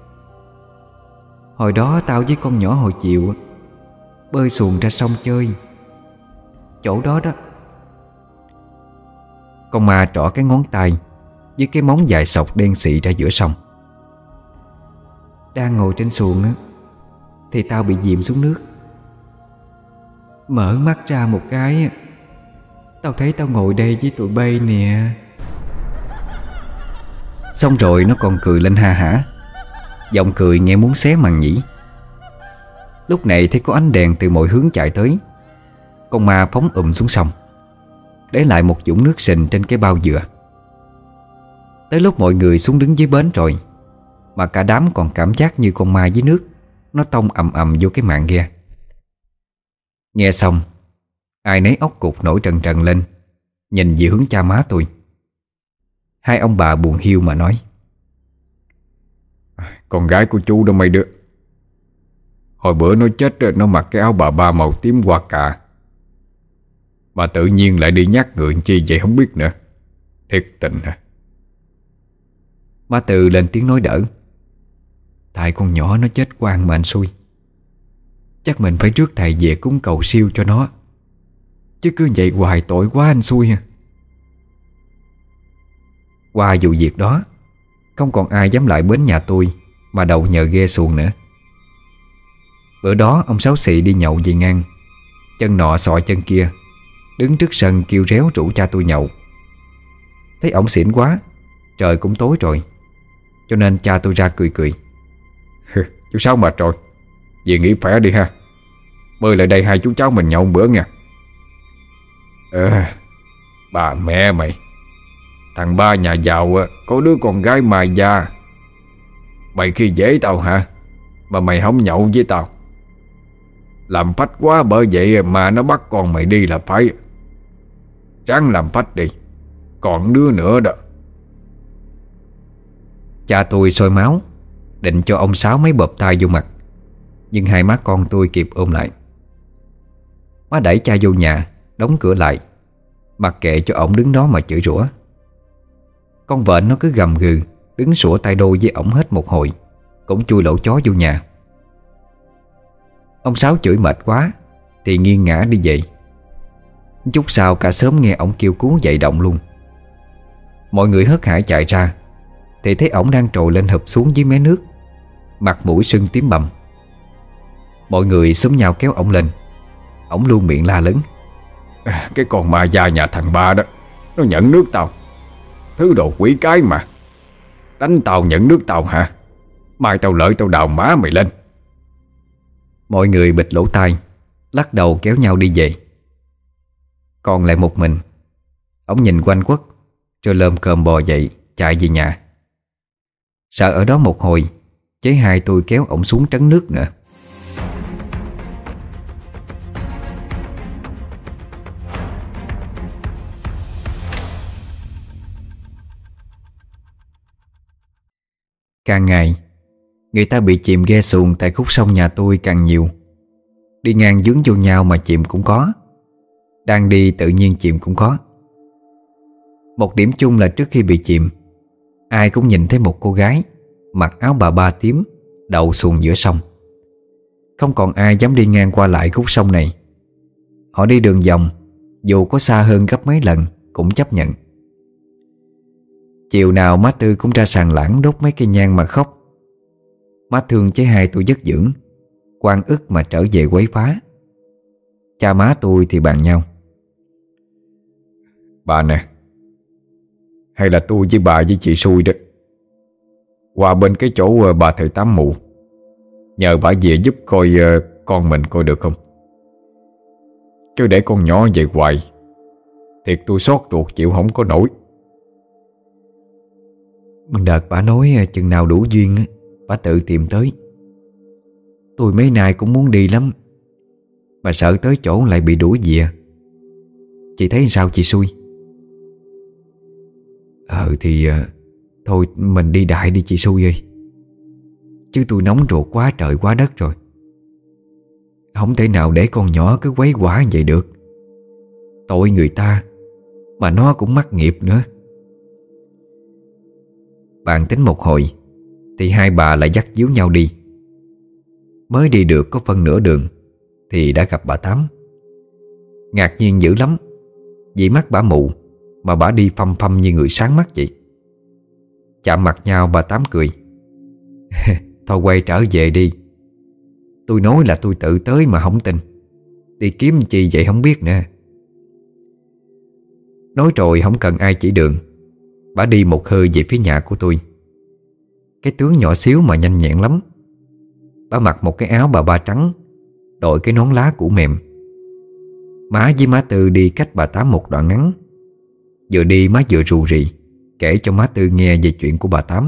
Hồi đó tao với con nhỏ hồi chiều bơi xuồng ra sông chơi, chỗ đó đó. Con ma trỏ cái ngón tay với cái móng dài sọc đen xị ra giữa sông. Đang ngồi trên xuồng á thì tao bị dìm xuống nước. Mở mắt ra một cái, tao thấy tao ngồi đây với tụi bay nè. Xong rồi nó còn cười lên ha hả. Giọng cười nghe muốn xé màng nhĩ. Lúc này thấy có ánh đèn từ mọi hướng chạy tới. Con ma phóng ụm xuống sông, để lại một vũng nước sình trên cái bao dừa. Tới lúc mọi người xuống đứng dưới bến rồi, mà cả đám còn cảm giác như con ma dưới nước nó tông ầm ầm vô cái mạn ghe. Nghe xong, ai nấy ốc cục nổi trần trần lên, nhìn về hướng cha má tôi. Hai ông bà buồn hiu mà nói: Con gái của chú đó mày đứa. Hồi bữa nó chết rồi, nó mặc cái áo bà ba màu tím hoa cà, mà tự nhiên lại đi nhát người chi vậy không biết nữa. Thiệt tình hả? Má Từ lên tiếng nói đỡ: Tại con nhỏ nó chết quan mà anh xui. Chắc mình phải rước thầy về cúng cầu siêu cho nó, chứ cứ vậy hoài tội quá anh xui ha. Qua vụ việc đó, không còn ai dám lại bến nhà tôi mà đậu nhờ ghe xuồng nữa. Bữa đó ông Sáu Xị đi nhậu về ngang, chân nọ sọ chân kia, đứng trước sân kêu réo rủ cha tôi nhậu. Thấy ổng xỉn quá, trời cũng tối rồi, cho nên cha tôi ra cười cười: Chú Sáu mệt rồi, về nghỉ khỏe đi ha. Mời lại đây hai chú cháu mình nhậu một bữa nha. Ờ, bà mẹ mày, thằng ba nhà giàu có đứa con gái mài da. Mày khi dễ tao hả, mà mày không nhậu với tao. Làm phách quá, bởi vậy mà nó bắt con mày đi là phải. Ráng làm phách đi, còn đứa nữa đó. Cha tôi sôi máu, định cho ông Sáu mấy bợp tay vô mặt, nhưng hai má con tôi kịp ôm lại. Má đẩy cha vô nhà, đóng cửa lại, mặc kệ cho ổng đứng đó mà chửi rủa. Con vợ nó cứ gầm gừ, đứng sủa tay đôi với ổng hết một hồi, cũng chui lỗ chó vô nhà. Ông Sáu chửi mệt quá thì nghiêng ngã đi dậy. Chút sau cả xóm nghe ổng kêu cứu dậy động luôn. Mọi người hớt hải chạy ra thì thấy ổng đang trồi lên hụp xuống dưới mé nước, mặt mũi sưng tím bầm. Mọi người xúm nhau kéo ổng lên. Ổng luôn miệng la lớn: Cái con ma da nhà thằng ba đó, nó nhận nước tao. Thứ đồ quỷ cái mà. Đánh tao nhận nước tao hả? Mai tao lợi tao đào má mày lên. Mọi người bịt lỗ tai, lắc đầu kéo nhau đi về. Còn lại một mình, ông nhìn quanh quất, rồi lơm cơm bò dậy chạy về nhà. Sợ ở đó một hồi, chế hai tôi kéo ổng xuống trấn nước nữa. Càng ngày, người ta bị chìm ghe xuồng tại khúc sông nhà tôi càng nhiều. Đi ngang dướng vô nhau mà chìm cũng có, đang đi tự nhiên chìm cũng có. Một điểm chung là trước khi bị chìm, ai cũng nhìn thấy một cô gái mặc áo bà ba tím đậu xuồng giữa sông. Không còn ai dám đi ngang qua lại khúc sông này. Họ đi đường vòng, dù có xa hơn gấp mấy lần cũng chấp nhận. Chiều nào má Tư cũng ra sàn lãng đốt mấy cây nhang mà khóc. Má thương chế hai tôi dứt dưỡng, oan ức mà trở về quấy phá. Cha má tôi thì bàn nhau: Bà nè, hay là tôi với bà với chị xui đó qua bên cái chỗ bà thầy Tám mụ, nhờ bà về giúp coi con mình coi được không? Chứ để con nhỏ về hoài, thiệt tôi xót ruột chịu không có nổi. Đợt bà nói chừng nào đủ duyên bà tự tìm tới. Tôi mấy nay cũng muốn đi lắm, mà sợ tới chỗ lại bị đuổi về. Chị thấy sao chị xui? Ờ thì thôi mình đi đại đi chị xui ơi. Chứ tôi nóng ruột quá trời quá đất rồi. Không thể nào để con nhỏ cứ quấy quả vậy được. Tội người ta, mà nó cũng mắc nghiệp nữa. Bạn tính một hồi thì hai bà lại dắt díu nhau đi. Mới đi được có phân nửa đường thì đã gặp bà Tám. Ngạc nhiên dữ lắm, vì mắt bả mụ mà bả đi phăm phăm như người sáng mắt vậy. Chạm mặt nhau bà Tám cười. Thôi quay trở về đi. Tôi nói là tôi tự tới mà không tin. Đi kiếm chi vậy không biết nữa. Nói rồi không cần ai chỉ đường, bả đi một hơi về phía nhà của tôi. Cái tướng nhỏ xíu mà nhanh nhẹn lắm. Bả mặc một cái áo bà ba trắng, đội cái nón lá cũ mềm. Má với má Tư đi cách bà Tám một đoạn ngắn. Vừa đi má vừa rù rì kể cho má Tư nghe về chuyện của bà Tám.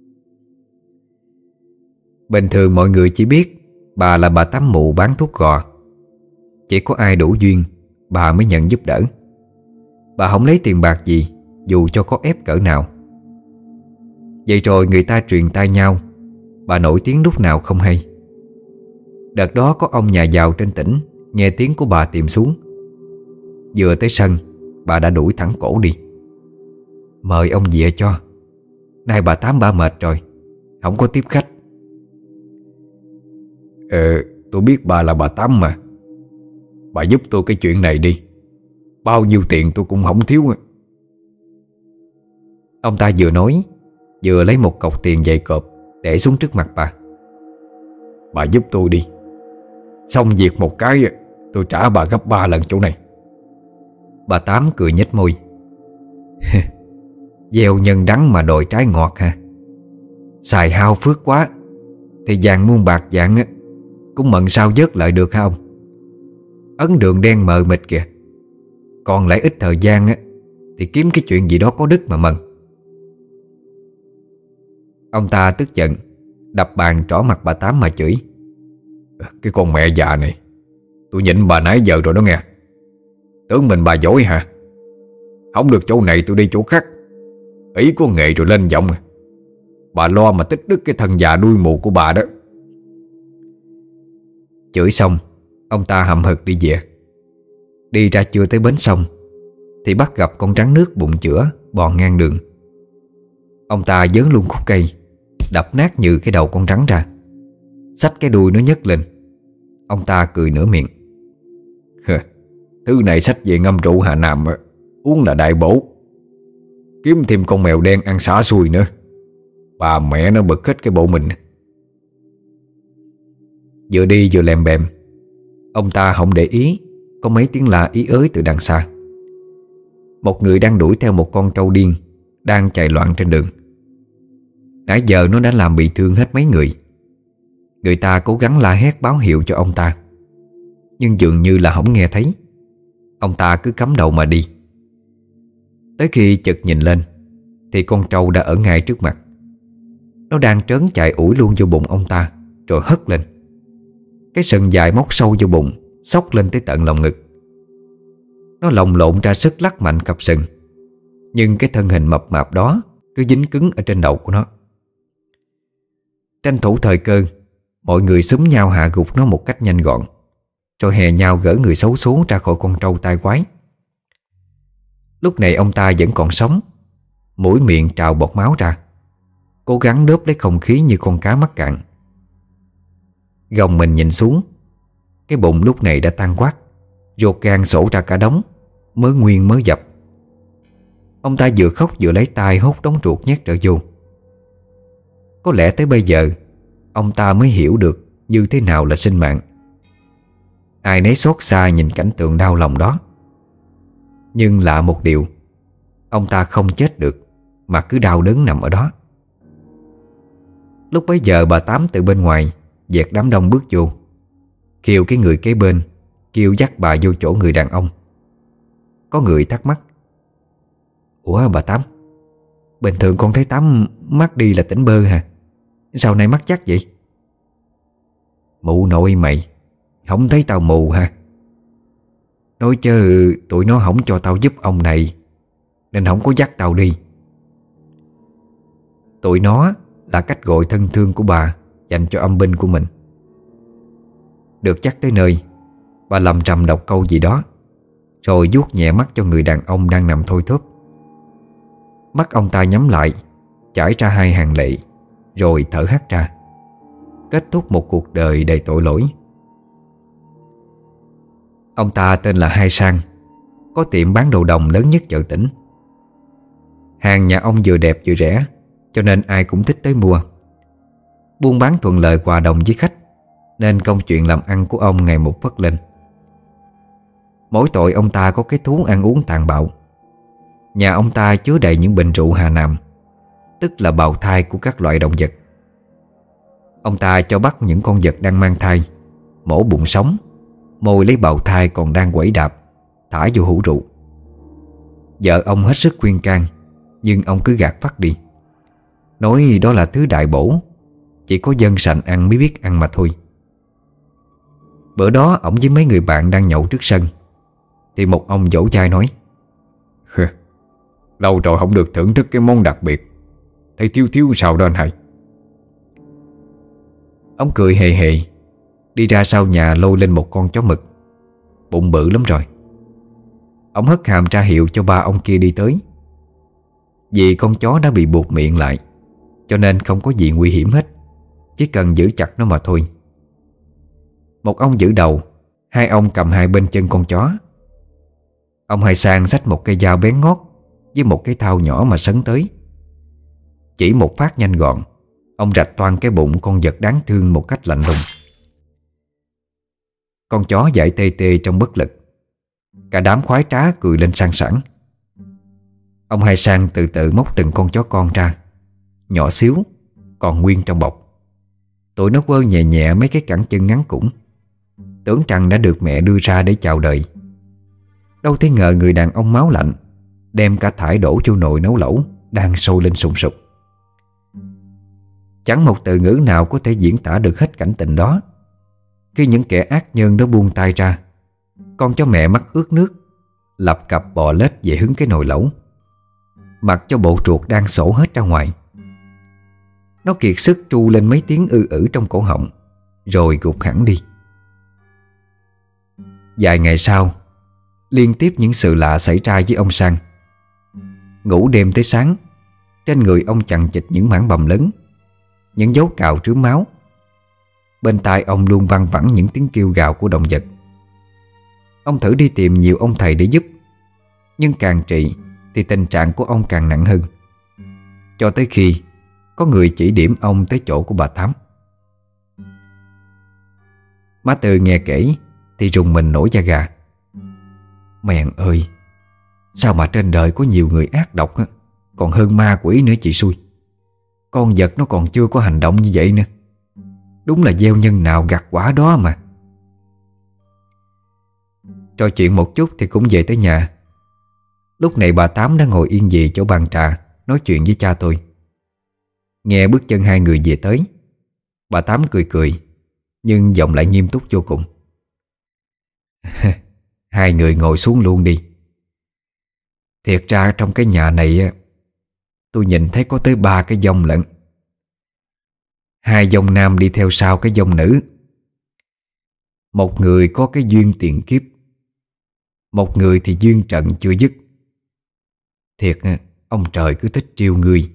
Bình thường mọi người chỉ biết bà là bà Tám mụ bán thuốc gò. Chỉ có ai đủ duyên bà mới nhận giúp đỡ. Bà không lấy tiền bạc gì, dù cho có ép cỡ nào. Vậy rồi người ta truyền tai nhau bà nổi tiếng lúc nào không hay. Đợt đó có ông nhà giàu trên tỉnh nghe tiếng của bà tìm xuống. Vừa tới sân, bà đã đuổi thẳng cổ đi. Mời ông về cho. Nay bà Tám bà mệt rồi, không có tiếp khách. Ờ, tôi biết bà là bà Tám mà. Bà giúp tôi cái chuyện này đi. Bao nhiêu tiền tôi cũng không thiếu. Ông ta vừa nói, vừa lấy một cọc tiền dày cộp để xuống trước mặt bà. Bà giúp tôi đi. Xong việc một cái, tôi trả bà gấp ba lần chỗ này. Bà Tám cười nhếch môi. Gieo nhân đắng mà đòi trái ngọt hả? Xài hao phước quá thì vàng muôn bạc dạng cũng mận sao vớt lại được hả ông? Ấn đường đen mờ mịt kìa. Còn lại ít thời gian á thì kiếm cái chuyện gì đó có đức mà mần. Ông ta tức giận đập bàn trỏ mặt bà Tám mà chửi. Cái con mẹ già này, tôi nhịn bà nãy giờ rồi đó nghe. Tưởng mình bà giỏi hả? Không được chỗ này tôi đi chỗ khác. Ý có nghệ rồi lên giọng. Bà lo mà tích đức cái thân già đuôi mù của bà đó. Chửi xong, ông ta hậm hực đi về. Đi ra chưa tới bến sông thì bắt gặp con rắn nước bụng chữa bò ngang đường. Ông ta giớn luôn khúc cây, đập nát như cái đầu con rắn ra, xách cái đuôi nó nhấc lên. Ông ta cười nửa miệng. Thứ này xách về ngâm rượu Hà Nam, uống là đại bổ. Kiếm thêm con mèo đen ăn xả xui nữa. Bà mẹ nó bực hết cái bộ mình. Vừa đi vừa lèm bèm. Ông ta không để ý có mấy tiếng la ý ới từ đằng xa. Một người đang đuổi theo một con trâu điên đang chạy loạn trên đường. Nãy giờ nó đã làm bị thương hết mấy người. Người ta cố gắng la hét báo hiệu cho ông ta, nhưng dường như là không nghe thấy. Ông ta cứ cắm đầu mà đi. Tới khi chợt nhìn lên thì con trâu đã ở ngay trước mặt. Nó đang trớn chạy ủi luôn vô bụng ông ta, rồi hất lên. Cái sừng dài móc sâu vô bụng, xốc lên tới tận lòng ngực. Nó lồng lộn ra sức lắc mạnh cặp sừng, nhưng cái thân hình mập mạp đó cứ dính cứng ở trên đầu của nó. Tranh thủ thời cơ, mọi người xúm nhau hạ gục nó một cách nhanh gọn, rồi hè nhau gỡ người xấu số ra khỏi con trâu tai quái. Lúc này ông ta vẫn còn sống, mũi miệng trào bọt máu ra, cố gắng đớp lấy không khí như con cá mắc cạn. Gồng mình nhìn xuống, cái bụng lúc này đã tan quát, ruột gan sổ ra cả đống, mớ nguyên mớ dập. Ông ta vừa khóc vừa lấy tay hốt đống ruột nhét trở vô. Có lẽ tới bây giờ ông ta mới hiểu được như thế nào là sinh mạng. Ai nấy xót xa nhìn cảnh tượng đau lòng đó. Nhưng lạ một điều, ông ta không chết được mà cứ đau đớn nằm ở đó. Lúc bấy giờ bà Tám từ bên ngoài dẹt đám đông bước vô, khiêu cái người kế bên, kêu dắt bà vô chỗ người đàn ông. Có người thắc mắc: "Ủa bà Tám, bình thường con thấy Tám mắt đi là tỉnh bơ hả? Sao nay mắt chắc vậy?" "Mụ nội mày, không thấy tao mù hả? Nói chứ tụi nó không cho tao giúp ông này, nên không có dắt tao đi." Tụi nó là cách gọi thân thương của bà dành cho âm binh của mình. Được dắt tới nơi, bà lầm trầm đọc câu gì đó, rồi vuốt nhẹ mắt cho người đàn ông đang nằm thôi thóp. Mắt ông ta nhắm lại, chảy ra hai hàng lệ, rồi thở hắt ra, kết thúc một cuộc đời đầy tội lỗi. Ông ta tên là Hai Sang, có tiệm bán đồ đồng lớn nhất chợ tỉnh. Hàng nhà ông vừa đẹp vừa rẻ, cho nên ai cũng thích tới mua. Buôn bán thuận lợi hòa đồng với khách, nên công chuyện làm ăn của ông ngày một phất lên. Mỗi tội ông ta có cái thú ăn uống tàn bạo. Nhà ông ta chứa đầy những bình rượu Hà Nam, tức là bào thai của các loại động vật. Ông ta cho bắt những con vật đang mang thai, mổ bụng sống, mồi lấy bào thai còn đang quẩy đạp, thả vô hũ rượu. Vợ ông hết sức khuyên can, nhưng ông cứ gạt phắt đi, nói đó là thứ đại bổ, chỉ có dân sành ăn mới biết ăn mà thôi. Bữa đó ổng với mấy người bạn đang nhậu trước sân, thì một ông vỗ chai nói: "Lâu rồi không được thưởng thức cái món đặc biệt, thấy thiếu thiếu sao đó anh hai." Ông cười hề hề, đi ra sau nhà lôi lên một con chó mực, bụng bự lắm rồi. Ông hất hàm ra hiệu cho ba ông kia đi tới. Vì con chó đã bị buộc miệng lại, cho nên không có gì nguy hiểm hết, chỉ cần giữ chặt nó mà thôi. Một ông giữ đầu, hai ông cầm hai bên chân con chó. Ông Hai Sang xách một cây dao bén ngót với một cái thao nhỏ mà sấn tới. Chỉ một phát nhanh gọn, ông rạch toang cái bụng con vật đáng thương một cách lạnh lùng. Con chó dại tê tê trong bất lực. Cả đám khoái trá cười lên sang sảng. Ông Hai Sang từ từ móc từng con chó con ra, nhỏ xíu, còn nguyên trong bọc. Tụi nó quơ nhẹ nhẹ mấy cái cẳng chân ngắn cũn, tưởng rằng đã được mẹ đưa ra để chào đời. Đâu thấy ngờ người đàn ông máu lạnh đem cả thải đổ vô nồi nấu lẩu đang sôi lên sùng sục. Chẳng một từ ngữ nào có thể diễn tả được hết cảnh tình đó. Khi những kẻ ác nhân đó buông tay ra, con chó mẹ mắt ướt nước lập cập bò lết về hướng cái nồi lẩu, mặc cho bộ ruột đang sổ hết ra ngoài. Nó kiệt sức tru lên mấy tiếng ư ử trong cổ họng, rồi gục hẳn đi. Vài ngày sau, liên tiếp những sự lạ xảy ra với ông Sang. Ngủ đêm tới sáng, trên người ông chằng chịt những mảng bầm lớn, những dấu cào rướm máu. Bên tai ông luôn văng vẳng những tiếng kêu gào của động vật. Ông thử đi tìm nhiều ông thầy để giúp, nhưng càng trị thì tình trạng của ông càng nặng hơn, cho tới khi có người chỉ điểm ông tới chỗ của bà Tám. Má Tư nghe kể thì rùng mình nổi da gà. Mèn ơi, sao mà trên đời có nhiều người ác độc á, còn hơn ma quỷ nữa chị xui. con vật nó còn chưa có hành động như vậy nữa. Đúng là gieo nhân nào gặt quả đó mà. Trò chuyện một chút thì cũng về tới nhà. Lúc này bà Tám đã ngồi yên vị chỗ bàn trà nói chuyện với cha tôi. Nghe bước chân hai người về tới, bà Tám cười cười, nhưng giọng lại nghiêm túc vô cùng. Hai người ngồi xuống luôn đi. Thiệt ra trong cái nhà này tôi nhìn thấy có tới ba cái dông lận. Hai dông nam đi theo sau cái dông nữ. Một người có cái duyên tiền kiếp, một người thì duyên trận chưa dứt. Thiệt ông trời cứ thích trêu ngươi.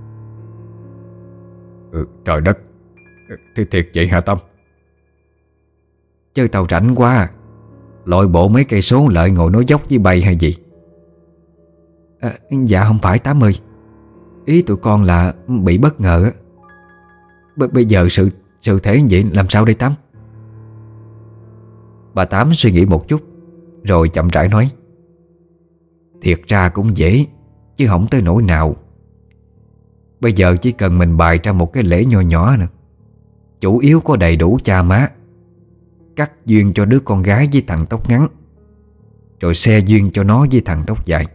Ừ, trời đất, thì thiệt vậy hả Tâm? Chơi tàu rảnh quá, lội bộ mấy cây số lợi ngồi nói dốc với bay hay gì? À, dạ không phải Tám ơi. Ý tụi con là bị bất ngờ á. B- Bây giờ sự sự thể như vậy làm sao đây Tám? Bà Tám suy nghĩ một chút rồi chậm rãi nói. Thiệt ra cũng dễ, chứ không tới nỗi nào. Bây giờ chỉ cần mình bày ra một cái lễ nho nhỏ nè, chủ yếu có đầy đủ cha má, cắt duyên cho đứa con gái với thằng tóc ngắn, rồi xe duyên cho nó với thằng tóc dài.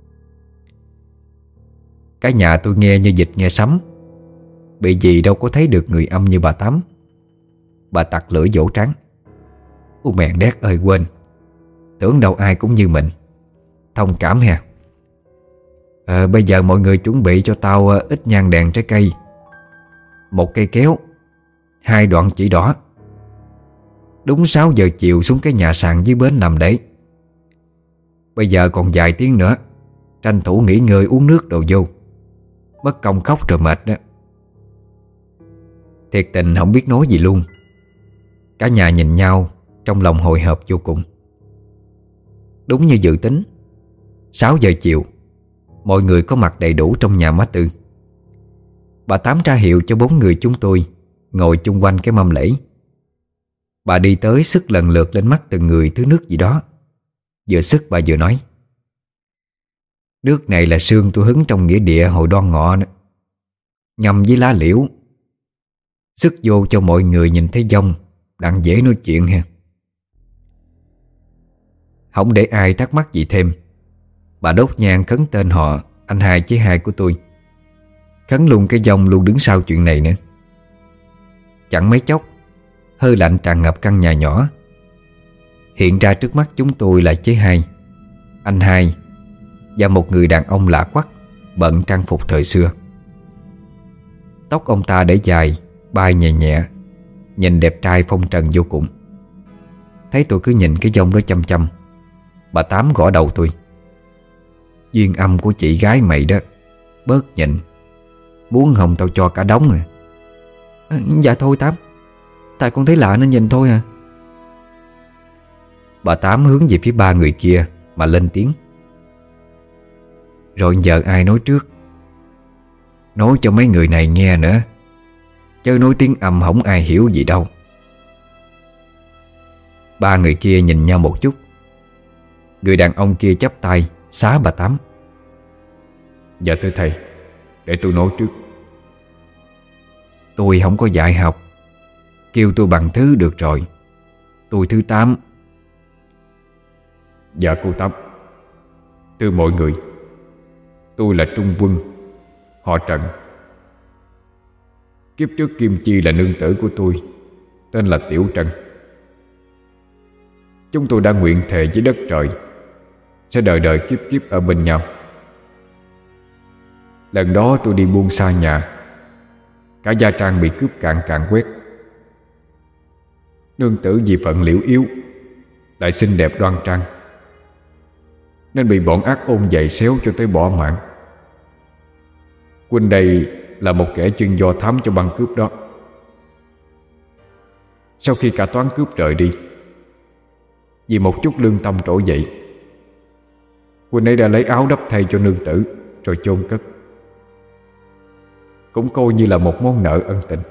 Cả nhà tôi nghe như vịt nghe sấm. Bị gì đâu có thấy được người âm như bà Tám. Bà tặc lưỡi vỗ trán. Ô mèn đét ơi, quên. Tưởng đâu ai cũng như mình. Thông cảm ha. à, Bây giờ mọi người chuẩn bị cho tao uh, ít nhang đèn trái cây, một cây kéo, hai đoạn chỉ đỏ. Đúng sáu giờ chiều xuống cái nhà sàn dưới bến nằm đấy. Bây giờ còn vài tiếng nữa, tranh thủ nghỉ ngơi uống nước đồ vô, mất công khóc rồi mệt đó. Thiệt tình không biết nói gì luôn. Cả nhà nhìn nhau trong lòng hồi hộp vô cùng. Đúng như dự tính, sáu giờ chiều mọi người có mặt đầy đủ trong nhà má Tư. Bà Tám ra hiệu cho bốn người chúng tôi ngồi chung quanh cái mâm lễ. Bà đi tới sức lần lượt lên mắt từng người thứ nước gì đó. Vừa sức bà vừa nói. Nước này là sương tôi hứng trong nghĩa địa hồi Đoan Ngọ đó, ngâm với lá liễu. Sức vô cho mọi người nhìn thấy dông, đặng dễ nói chuyện ha. Không để ai thắc mắc gì thêm, bà đốt nhang khấn tên họ anh hai chế hai của tôi, khấn luôn cái dông luôn đứng sau chuyện này nữa. Chẳng mấy chốc, hơi lạnh tràn ngập căn nhà nhỏ. Hiện ra trước mắt chúng tôi là chế hai, anh hai và một người đàn ông lạ quắc, bận trang phục thời xưa. Tóc ông ta để dài, bay nhẹ nhẹ, nhìn đẹp trai phong trần vô cùng. Thấy tôi cứ nhìn cái dông đó chăm chăm, bà Tám gõ đầu tôi. Duyên âm của chị gái mày đó, bớt nhịn. Muốn không tao cho cả đống à. à Dạ thôi Tám, tại con thấy lạ nên nhìn thôi à. Bà Tám hướng về phía ba người kia mà lên tiếng. Rồi giờ ai nói trước? Nói cho mấy người này nghe nữa, chứ nói tiếng âm không ai hiểu gì đâu. Ba người kia nhìn nhau một chút. Người đàn ông kia chắp tay xá bà Tám. Dạ thưa thầy, để tôi nói trước. Tôi không có dạy học, kêu tôi bằng thứ được rồi. Tôi thứ Tám. Dạ cô Tám. Thưa mọi người, tôi là Trung Quân, họ Trần. Kiếp trước Kim Chi là nương tử của tôi, tên là Tiểu Trân. Chúng tôi đã nguyện thề với đất trời sẽ đời đời kiếp kiếp ở bên nhau. Lần đó tôi đi buông xa nhà, cả gia trang bị cướp cạn cạn quét. Nương tử vì phận liễu yếu, lại xinh đẹp đoan trang, nên bị bọn ác ôn giày xéo cho tới bỏ mạng. Huynh đây là một kẻ chuyên do thám cho băng cướp đó. Sau khi cả toán cướp rời đi, vì một chút lương tâm trỗi dậy, Huynh ấy đã lấy áo đắp thay cho nương tử rồi chôn cất, cũng coi như là một món nợ ân tình.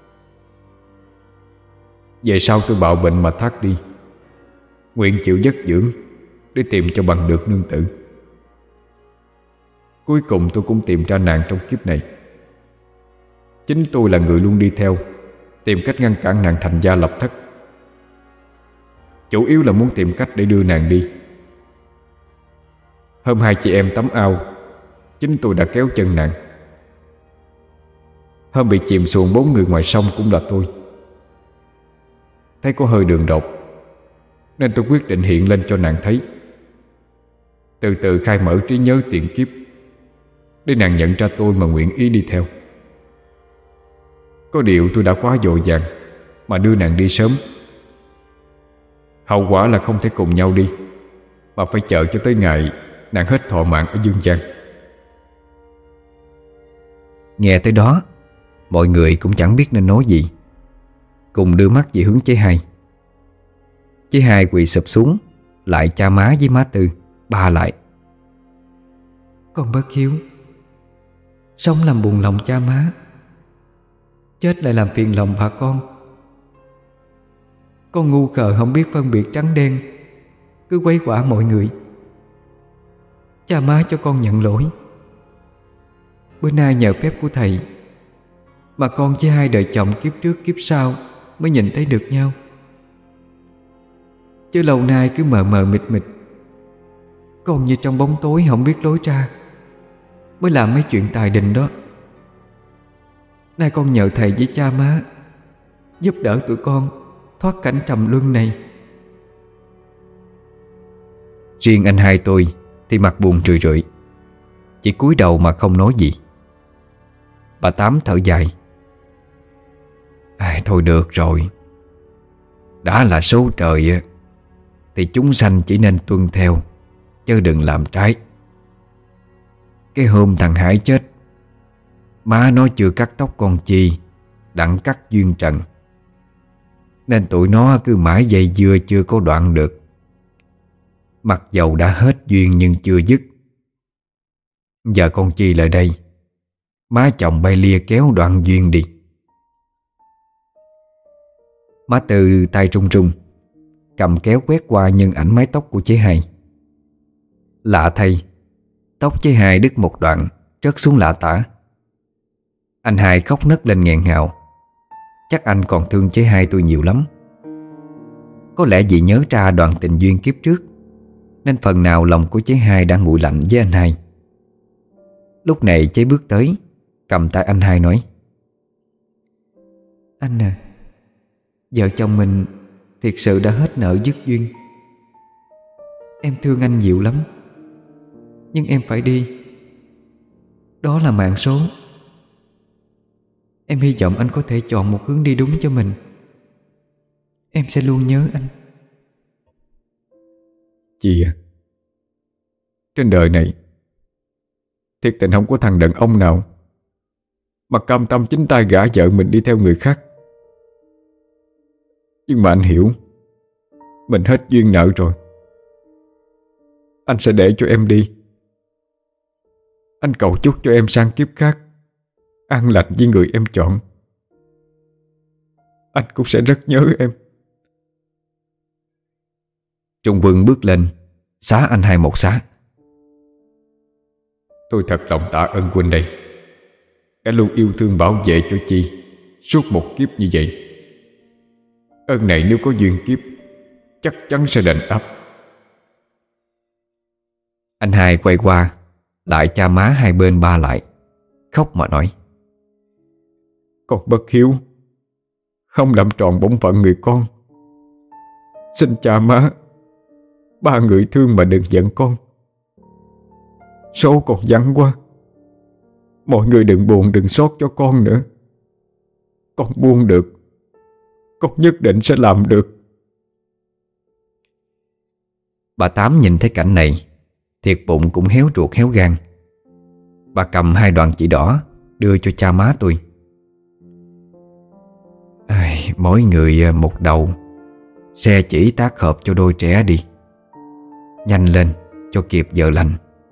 Về sau tôi bạo bệnh mà thác đi, nguyện chịu vất dưỡng để tìm cho bằng được nương tử. Cuối cùng tôi cũng tìm ra nàng trong kiếp này. chính tôi là người luôn đi theo, tìm cách ngăn cản nàng thành gia lập thất. Chủ yếu là muốn tìm cách để đưa nàng đi. Hôm hai chị em tắm ao, chính tôi đã kéo chân nàng. Hôm bị chìm xuồng bốn người ngoài sông cũng là tôi. Thấy có hơi đường đột nên tôi quyết định hiện lên cho nàng thấy, từ từ khai mở trí nhớ tiền kiếp, để nàng nhận ra tôi mà nguyện ý đi theo. Có điều tôi đã quá vội vàng mà đưa nàng đi sớm. Hậu quả là không thể cùng nhau đi, mà phải chờ cho tới ngày nàng hết thọ mạng ở dương gian. Nghe tới đó, mọi người cũng chẳng biết nên nói gì, cùng đưa mắt về hướng chế Hai. Chế Hai quỳ sụp xuống, lại cha má với má Tư ba lại. Con bất hiếu, sống làm buồn lòng cha má, chết lại làm phiền lòng bà con. Con ngu khờ không biết phân biệt trắng đen, cứ quấy quả mọi người. Cha má cho con nhận lỗi. Bữa nay nhờ phép của thầy mà con với hai đời chồng kiếp trước kiếp sau mới nhìn thấy được nhau. Chứ lâu nay cứ mờ mờ mịt mịt, con như trong bóng tối không biết lối ra, mới làm mấy chuyện tài đình đó. Nay con nhờ thầy với cha má giúp đỡ tụi con thoát cảnh trầm luân này. Riêng anh hai tôi thì mặt buồn rười rượi, chỉ cúi đầu mà không nói gì. Bà Tám thở dài. À, thôi được rồi, đã là số trời thì chúng sanh chỉ nên tuân theo, chứ đừng làm trái. Cái hôm thằng Hải chết, má nó chưa cắt tóc con Chi, đặng cắt duyên trần, nên tụi nó cứ mãi dây dưa chưa có đoạn được. Mặc dầu đã hết duyên nhưng chưa dứt. Giờ con Chi lại đây, má chồng bay lia kéo đoạn duyên đi. Má Tư tay run run, cầm kéo quét qua nhân ảnh mái tóc của chế Hai. Lạ thay, tóc chế Hai đứt một đoạn, rớt xuống lạ tả. Anh hai khóc nấc lên nghẹn ngào. Chắc anh còn thương chế Hai tôi nhiều lắm. Có lẽ vì nhớ ra đoạn tình duyên kiếp trước, nên phần nào lòng của chế Hai đã nguội lạnh với anh hai. Lúc này chế bước tới, cầm tay anh hai nói: Anh à, vợ chồng mình thiệt sự đã hết nợ dứt duyên. Em thương anh nhiều lắm, nhưng em phải đi. Đó là mạng số. Em hy vọng anh có thể chọn một hướng đi đúng cho mình. Em sẽ luôn nhớ anh. Chị à, trên đời này thiệt tình không có thằng đàn ông nào mà cam tâm chính tay gả vợ mình đi theo người khác. Nhưng mà anh hiểu, mình hết duyên nợ rồi. Anh sẽ để cho em đi. Anh cầu chúc cho em sang kiếp khác an lành với người em chọn. Anh cũng sẽ rất nhớ em. Trung Quân bước lên, xá anh hai một xá. Tôi thật lòng tạ ơn huynh đây, đã luôn yêu thương bảo vệ cho Chi suốt một kiếp như vậy. Ơn này nếu có duyên kiếp chắc chắn sẽ đền đáp. Anh hai quay qua, lại cha má hai bên ba lại, khóc mà nói: Con bất hiếu, không làm tròn bổn phận người con. Xin cha má, ba người thương mà đừng giận con. Số còn vắng quá, mọi người đừng buồn đừng xót cho con nữa. Con buông được, con nhất định sẽ làm được. Bà Tám nhìn thấy cảnh này, thiệt bụng cũng héo ruột héo gan. Bà cầm hai đoạn chỉ đỏ đưa cho cha má tôi. Ai, mỗi người một đầu, xe chỉ tác hợp cho đôi trẻ đi. Nhanh lên cho kịp giờ lành.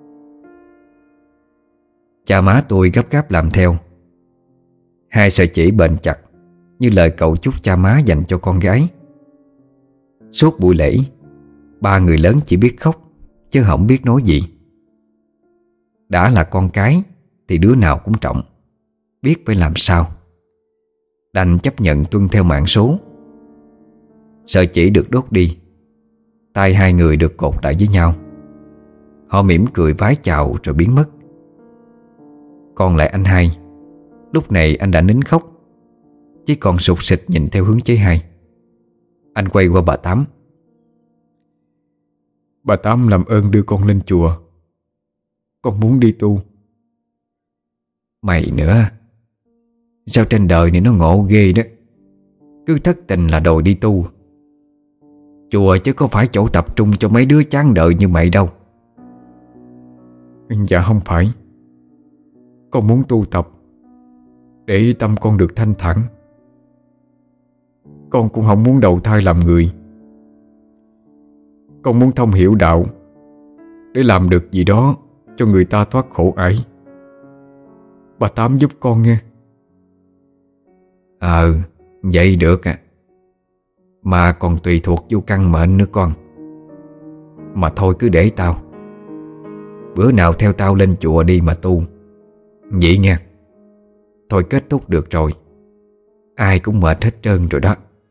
Cha má tôi gấp gáp làm theo. Hai sợi chỉ bền chặt như lời cầu chúc cha má dành cho con gái. Suốt buổi lễ, ba người lớn chỉ biết khóc chứ không biết nói gì. Đã là con cái thì đứa nào cũng trọng, biết phải làm sao đành chấp nhận tuân theo mạng số. Sợi chỉ được đốt đi, tay hai người được cột lại với nhau. Họ mỉm cười vái chào rồi biến mất. Còn lại anh hai, lúc này anh đã nín khóc, chỉ còn sụt sịt nhìn theo hướng chế hai. Anh quay qua bà Tám. Bà Tám làm ơn đưa con lên chùa, con muốn đi tu. Mày nữa, sao trên đời này nó ngộ ghê đó. Cứ thất tình là đòi đi tu. Chùa chứ có phải chỗ tập trung cho mấy đứa chán đời như mày đâu. Dạ không phải. Con muốn tu tập để tâm con được thanh thản. Con cũng không muốn đầu thai làm người. Con muốn thông hiểu đạo để làm được gì đó cho người ta thoát khổ ải. Bà Tám giúp con nghe. Ờ, vậy được à. Mà còn tùy thuộc vô căn mệnh nữa con. Mà thôi cứ để tao. Bữa nào theo tao lên chùa đi mà tu. Vậy nha. Thôi kết thúc được rồi. Ai cũng mệt hết trơn rồi đó.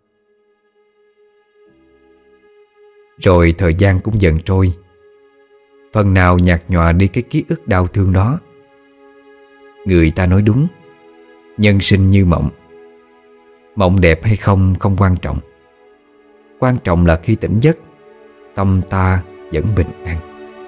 Rồi thời gian cũng dần trôi, phần nào nhạt nhòa đi cái ký ức đau thương đó. Người ta nói đúng, nhân sinh như mộng. Mộng đẹp hay không không quan trọng. Quan trọng là khi tỉnh giấc, tâm ta vẫn bình an.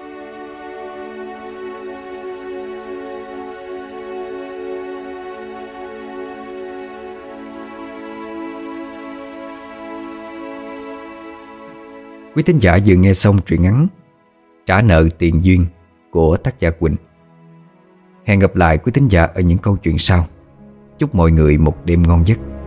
Quý thính giả vừa nghe xong truyện ngắn Trả nợ tiền duyên của tác giả Quỳnh. Hẹn gặp lại quý thính giả ở những câu chuyện sau. Chúc mọi người một đêm ngon giấc.